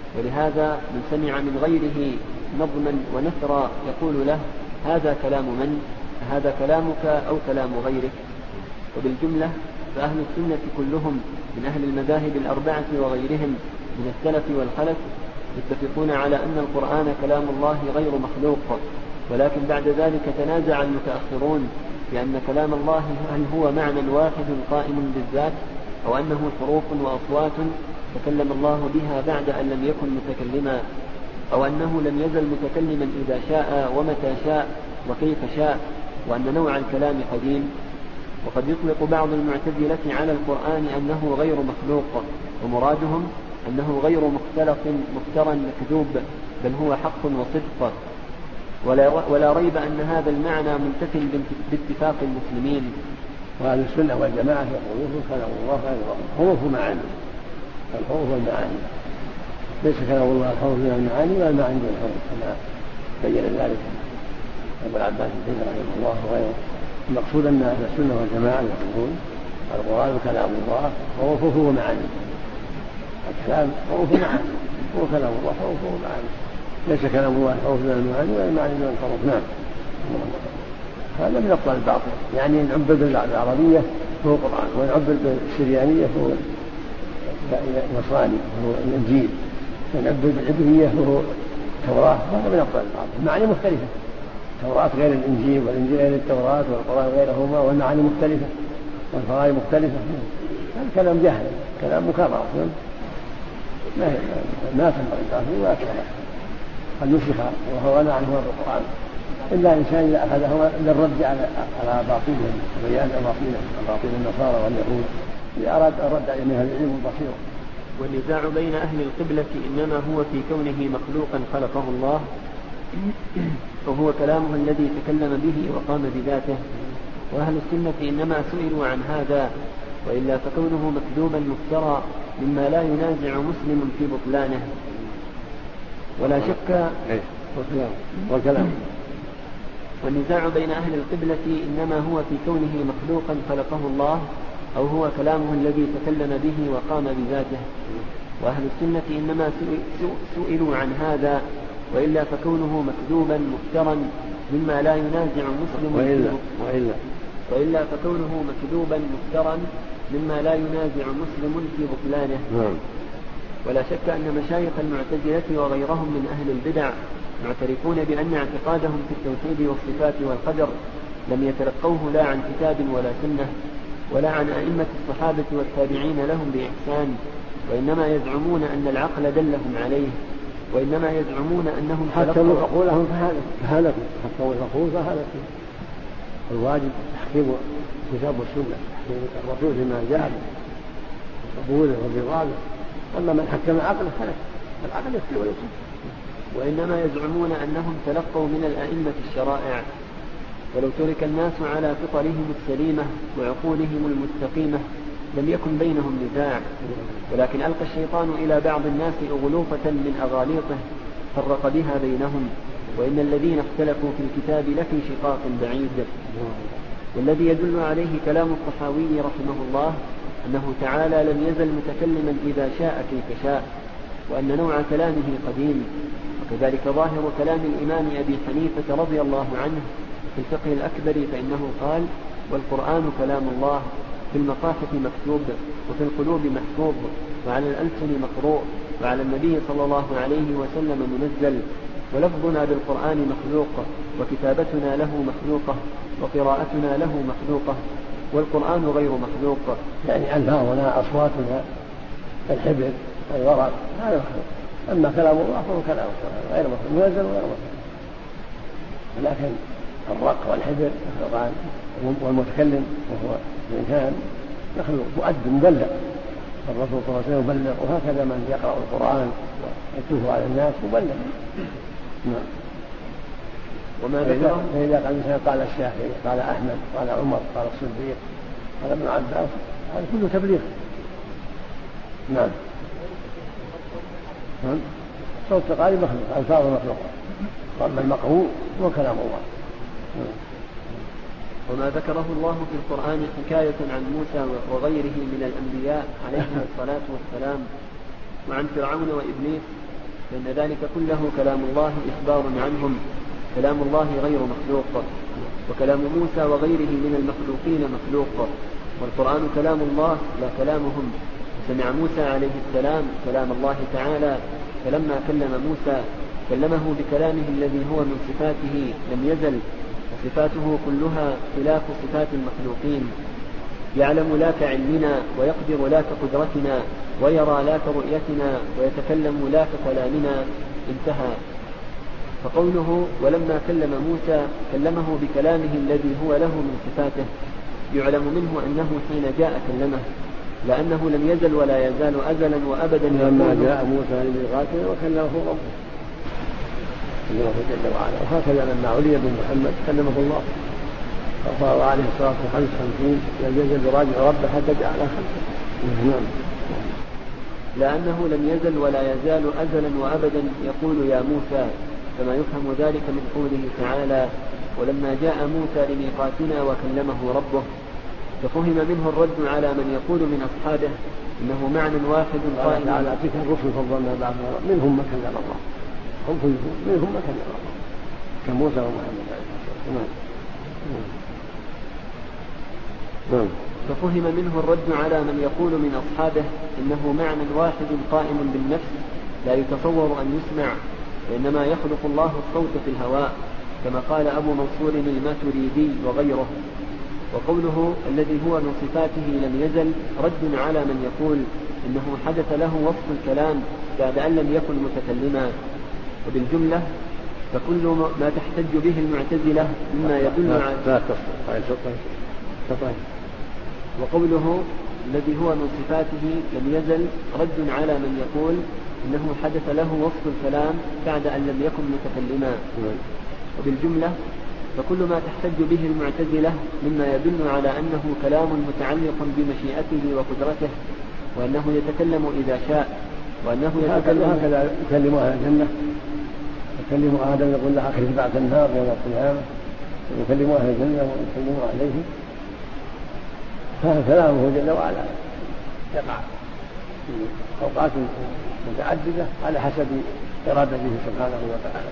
ولهذا من سمع من غيره نظما ونثرا يقول له هذا كلام من؟ هذا كلامك أو كلام غيرك؟ وبالجملة فأهل السنة كلهم من أهل المذاهب الأربعة وغيرهم من السلف والخلف يتفقون على أن القرآن كلام الله غير مخلوق، ولكن بعد ذلك تنازع المتأخرون بأن كلام الله هل هو معنى واحد قائم بالذات أو أنه حروف وأصوات تكلم الله بها بعد أن لم يكن متكلما، أو أنه لم يزل متكلما إذا شاء ومتى شاء وكيف شاء، وأن نوع الكلام قديم. وقد يطلق بعض المعتزلة على القرآن أنه غير مخلوق، ومرادهم أنه غير مختلق مفترى مكذوب، بل هو حق وصدق. ولا, ولا ريب أن هذا المعنى منتف باتفاق المسلمين. وأهل السنة والجماعة يقولون كلام الله غير حروف معاني، الحروف والمعاني ليس كلام الله الحروف من المعاني والمعاني من الحروف كما بين ذلك أبو العباس الحين رحمه الله وغيره. المقصود أن أهل السنة والجماعة يقولون القرآن كلام الله حروفه ومعاني، الكلام حروف ومعاني، هو كلام الله حروفه ومعاني، ليس كلام الله حروف من المعاني والمعاني من الحروف. نعم. هذا من أبطال الباطل، يعني إن عبد بالعربية فهو قرآن، وإن عبد بالسريانية فهو نصراني فهو الإنجيل، وإن عبد بالعبرية فهو التوراة. هذا من أبطال الباطل، المعاني مختلفة، التوراة غير الإنجيل والإنجيل غير التوراة والقرآن غيرهما، والمعاني مختلفة والفرائض مختلفة. هذا كلام جهل، كلام مكرر ما تنبغي الباطل ولا كلام قد نسخ وهو عنه هو القرآن، إلا إنسان إذا أخذه للرد على على باطلهم وبيان باطلهم باطل النصارى واليهود إذا أراد الرد عليهم من العلم البصير. والنزاع بين أهل القبلة إنما هو في كونه مخلوقا خلقه الله، وهو كلامه الذي تكلم به وقام بذاته. وأهل السنة إنما سئلوا عن هذا، وإلا فكونه مكذوبا مفترى مما لا ينازع مسلم في بطلانه. ولا شك والكلام والنزاع بين أهل القبلة إنما هو في كونه مخلوقا خلقه الله، أو هو كلامه الذي تكلم به وقام بذاته. وأهل السنة إنما سئلوا عن هذا، وإلا فكونه مكذوبا مفترا مما لا ينازع مسلم وإلا, وإلا, وإلا فكونه مكذوبا مفترا مما لا ينازع مسلم في بطلانه. ولا شك أن مشايخ المعتزلة وغيرهم من أهل البدع معترفون بأن اعتقادهم في التوحيد والصفات والقدر لم يتلقوه لا عن كتاب ولا سنة ولا عن أئمة الصحابة والتابعين لهم بإحسان، وإنما يزعمون أن العقل دلهم عليه، وإنما يزعمون أنهم حتى وقفوا لهم فهلكوا، حتى وقفوا فهلكوا. الواجب تحكيم الكتاب والسنة، تحكيم الرسول فيما جاء قبوله وبغاله، أما من حكم عقله فلك العقل يفتي ويصيب. وإنما يزعمون أنهم تلقوا من الأئمة الشرائع، ولو ترك الناس على فطرهم السليمة وعقولهم المستقيمة لم يكن بينهم نزاع، ولكن ألقى الشيطان إلى بعض الناس أغلوفة من أغاليطه فرق بها بينهم، وإن الذين اختلفوا في الكتاب لفي شقاق بعيد. والذي يدل عليه كلام الطحاوي رحمه الله أنه تعالى لم يزل متكلما إذا شاء كيف شاء، وأن نوع كلامه قديم. وكذلك ظاهر كلام الإمام أبي حنيفة رضي الله عنه في الفقه الأكبر، فإنه قال والقرآن كلام الله، في المصاحف مكتوب، وفي القلوب محفوظ، وعلى الألسن مقروء، وعلى النبي صلى الله عليه وسلم منزل، ولفظنا بالقرآن مخلوق، وكتابتنا له مخلوقة، وقراءتنا له مخلوقة، والقرآن غير مخلوق. يعني ألفاظنا أصواتنا الحبر الورق هذا مخلوق، أما كلام الله فهو كلام غير مخلوق، منزل وغير مخلوق. لكن الرق والحبر مخلوقان، والمتكلم وهو الإنسان مخلوق مؤدب مبلغ، الرسول صلى الله عليه وسلم مبلغ، وهكذا من يقرأ القرآن ويتلوه على الناس مبلغ. نعم. وما ذكره فإذا قال الإنسان قال الشافعي، قال أحمد، قال عمر، قال الصديق، قال ابن عباس، هذا كله تبليغ. نعم. نعم. صوت القارئ مخلوق، ألفاظ مخلوقة، وأما المقروء هو كلام الله. نعم. وما ذكره الله في القرآن حكاية عن موسى وغيره من الأنبياء عليهم الصلاة والسلام، وعن فرعون وإبليس، فإن ذلك كله كلام الله إخبار عنهم، كلام الله غير مخلوق. وكلام موسى وغيره من المخلوقين مخلوق، والقرآن كلام الله لا كلامهم. سمع موسى عليه السلام كلام الله تعالى، فلما كلم موسى كلمه بكلامه الذي هو من صفاته لم يزل، وصفاته كلها خلاف صفات المخلوقين. يعلم لا كعلمنا، ويقدر لا كقدرتنا، ويرى لا كرؤيتنا، ويتكلم لا ككلامنا. انتهى. فقوله ولما كلم موسى كلمه بكلامه الذي هو له من صفاته، يعلم منه أنه حين جاء كلمه، لأنه لم يزل ولا يزال أزلا وأبدا. لما جاء موسى لميقاتنا وكلمه ربه كلمه جل وعلا. وهكذا لما علي بمحمد كلمه الله، فصار عليه الصلاة والسلام خمسين لم يزل يراجع ربه حتى جعله خمسة. نعم. لأنه لم يزل ولا يزال أزلا وأبدا يقول يا موسى، كما يفهم ذلك من قوله تعالى ولما جاء موسى لميقاتنا وكلمه ربه. ففهم منه الرد على من يقول من أصحابه إنه معنى واحد قائم على تلك الرسل فضلنا بعضهم منهم من كلم الله، هم كلهم منهم من كلم الله كموسى ومحمد عليه الصلاة والسلام. نعم. ففهم منه الرد على من يقول من أصحابه إنه معنى واحد قائم بالنفس لا يتصور أن يسمع، وإنما يخلق الله الصوت في الهواء، كما قال أبو منصور الماتريدي وغيره. وقوله الذي هو من صفاته لم يزل رد على من يقول إنه حدث له وصف الكلام بعد أن لم يكن متكلما. وبالجملة فكل ما تحتج به المعتزلة مما يدل على وقوله الذي هو من صفاته لم يزل رد على من يقول إنه حدث له وصف الكلام بعد أن لم يكن متكلما. وبالجملة فكل ما تحتج به المعتزلة مما يدل على أنه كلام متعلق بمشيئته وقدرته، وأنه يتكلم إذا شاء، وأنه يتكلم هكذا يكلم أهل الجنة، يكلم آدم يقول له أخرج بعد النار يوم القيامة، ويكلم أهل الجنة ويكلم عليه. فهذا كلامه جل وعلا يقع في أوقات متعددة على حسب إرادته سبحانه وتعالى،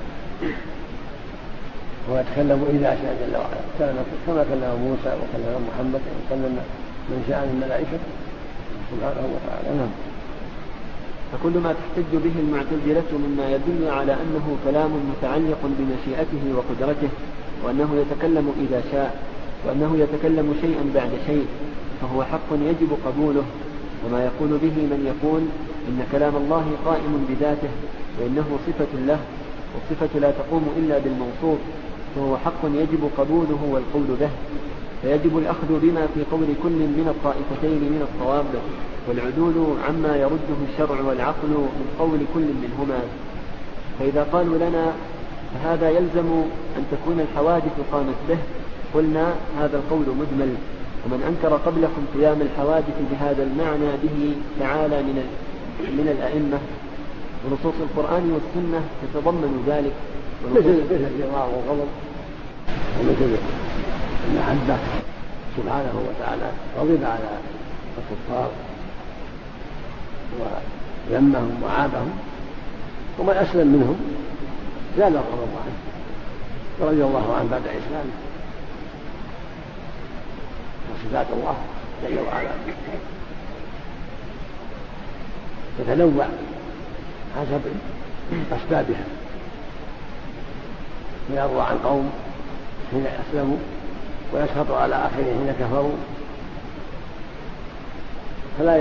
ويتكلم إذا شاء جل وعلا كما كلم موسى وكلم محمد وكلم من شاء من الملائكة سبحانه وتعالى. نعم. فكل ما تحتج به المعتزلة مما يدل على أنه كلام متعلق بمشيئته وقدرته، وأنه يتكلم إذا شاء، وأنه يتكلم شيئا بعد شيء، فهو حق يجب قبوله. وما يقول به من يقول إن كلام الله قائم بذاته وإنه صفة له، والصفة لا تقوم إلا بالموصوف، فهو حق يجب قبوله والقول به. فيجب الأخذ بما في قول كل من الطائفتين من الصواب، والعدول عما يرده الشرع والعقل من قول كل منهما. فإذا قالوا لنا فهذا يلزم أن تكون الحوادث قامت به، قلنا هذا القول مجمل، ومن أنكر قبلكم قيام الحوادث بهذا المعنى به تعالى من من الأئمة، ونصوص القرآن والسنة تتضمن ذلك. مثل الرضا والغضب، ومثل المحبة سبحانه وتعالى غضب على الكفار وذمهم وعابهم، ومن أسلم منهم زال الغضب عنه ورضي الله عنه بعد إسلامه. وصفات الله جل وعلا تتنوع حسب أسبابها، ويرضى عن قوم حين أسلموا ويسخط على آخرين حين كفروا، فلا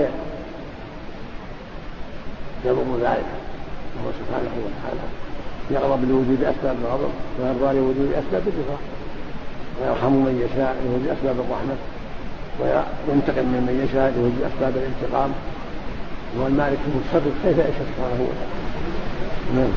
يضر ذلك، وهو سبحانه وتعالى يغضب لوجود أسباب الغضب ويرضى لوجود أسباب الرضا، ويرحم من يشاء لوجود أسباب الرحمة، وينتقم من من يشاء لوجود أسباب الانتقام، هو المالك المتصرف كيف يشاء سبحانه وتعالى. نعم.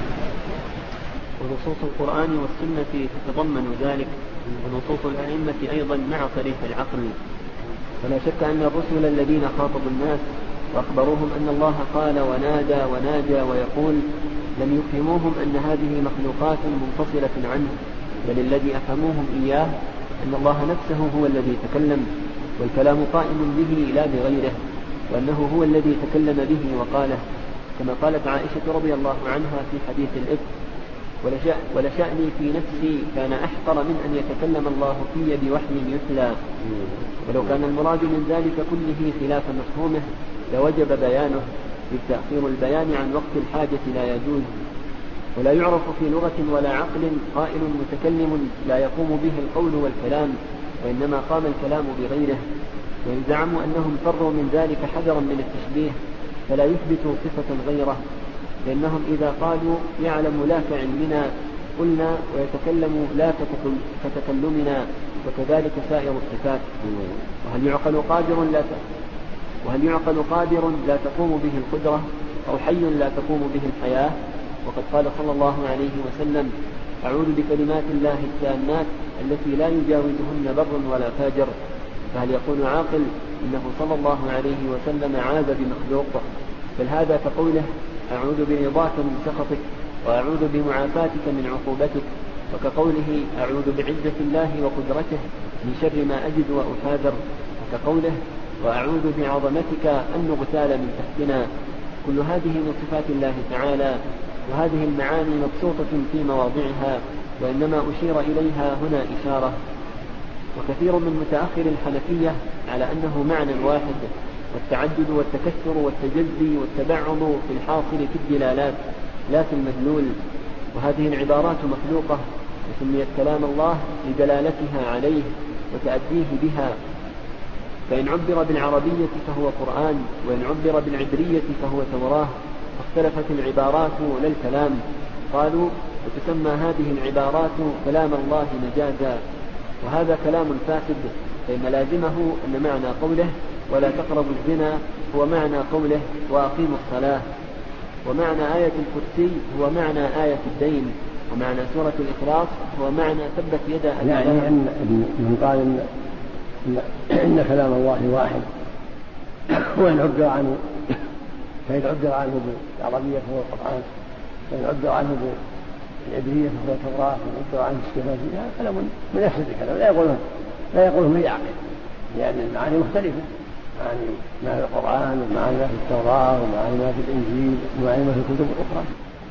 ونصوص القرآن والسنة تتضمن ذلك، ونصوص الأئمة أيضا مع صريح العقل. فلا شك أن الرسل الذين خاطبوا الناس وأخبروهم أن الله قال ونادى وناجى ويقول لم يفهموهم أن هذه مخلوقات منفصلة عنه، بل الذي أفهموهم إياه أن الله نفسه هو الذي تكلم، والكلام قائم به لا بغيره، وأنه هو الذي تكلم به وقاله، كما قالت عائشة رضي الله عنها في حديث الإفك: ولشأني في نفسي كان أحقر من أن يتكلم الله في بوحي يتلى. ولو كان المراد من ذلك كله خلاف مفهومه لوجب بيانه، إذ تأخير البيان عن وقت الحاجة لا يجوز. ولا يعرف في لغة ولا عقل قائل متكلم لا يقوم به القول والكلام، وإنما قام الكلام بغيره. وإن زعموا أنهم فروا من ذلك حذرا من التشبيه فلا يثبتوا صفة غيره، لأنهم إذا قالوا يعلم لا كعلمنا قلنا ويتكلم لا كتكلمنا، وكذلك سائر الصفات. وهل يعقل قادر لا وهل يعقل قادر لا تقوم به القدرة، أو حي لا تقوم به الحياة؟ وقد قال صلى الله عليه وسلم: أعوذ بكلمات الله التامات التي لا يجاوزهن بر ولا فاجر. فهل يقول عاقل إنه صلى الله عليه وسلم عاذ بمخلوق؟ بل هذا كقوله: أعوذ برضاك من سخطك وأعوذ بمعافاتك من عقوبتك، وكقوله: أعوذ بعزة الله وقدرته من شر ما أجد وأحاذر، وكقوله: وأعوذ بعظمتك أن نغتال من تحتنا. كل هذه من صفات الله تعالى، وهذه المعاني مبسوطة في مواضعها، وإنما أشير إليها هنا إشارة. وكثير من متأخر الحنفية على أنه معنى واحد، والتعدد والتكثر والتجزي والتبعض في الحاصل في الدلالات لا في المدلول. وهذه العبارات مخلوقة، وسميت كلام الله لدلالتها عليه وتأديه بها، فإن عبر بالعربية فهو قرآن، وإن عبر بالعبرية فهو توراة، فاختلفت العبارات لا الكلام. قالوا: وتسمى هذه العبارات كلام الله مجازا، وهذا كلام فاسد، فإن لازمه أن معنى قوله ولا تقربوا الزنا هو معنى قوله وأقيموا الصلاة، ومعنى آية الكرسي هو معنى آية الدين، ومعنى سورة الإخلاص هو معنى تبت يدا أبي يعني أن من قال إن, إن كلام الله واحد، وإن عبر عنه فإن عبر عنه بالعربية فهو القرآن، وإن عبر عنه بالعبرية فهو التوراة، وإن عبر عنه بالصفات هذا كلام من نفس الكلام لا يقوله لا يقوله من يعقل، لأن المعاني مختلفة، يعني ما في القرآن ومعنى ما في التوراة ومعنى ما في الإنجيل ومعنى ما في الكتب الأخرى.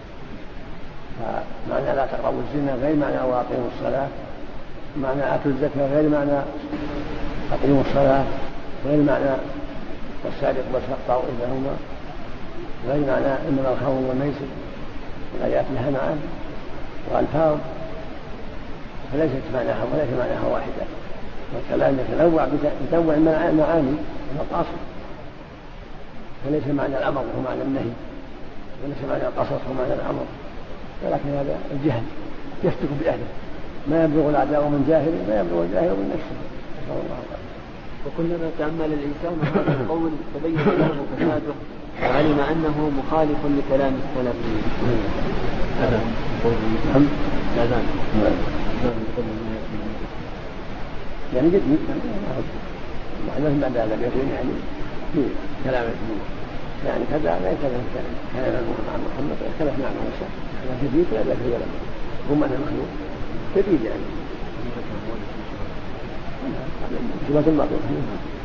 فمعنى لا تقربوا الزنا غير معنى وأقيموا الصلاة، معنى آتوا الزكاة غير معنى أقيموا الصلاة، غير معنى والسارق والسرقة إنهما، غير معنى إنما الخمر والميسر. الآيات لها معاني وألفاظ، فليست معناها وليس معناها واحدة، والكلام يتنوع بتنوع المعاني والمقاصد، فليس معنى الأمر هو معنى النهي، وليس معنى القصص هو معنى الأمر، ولكن هذا الجهل يفتك بأهله، ما يبلغ الأعداء من جاهل ما يبلغ الجاهل من نفسه. نسأل الله العافية. وكلما تأمل الإنسان هذا القول تبين له فساده، وعلم أنه مخالف لكلام السلف. هذا قول الأذان يعني جد وحدث بعد هذا بيقول يعني في كلام يعني كذا لا يكلم كلام مع محمد يختلف مع موسى، هذا جديد ولا في ولا هم أنا مخلوق جديد يعني صفات المعروف.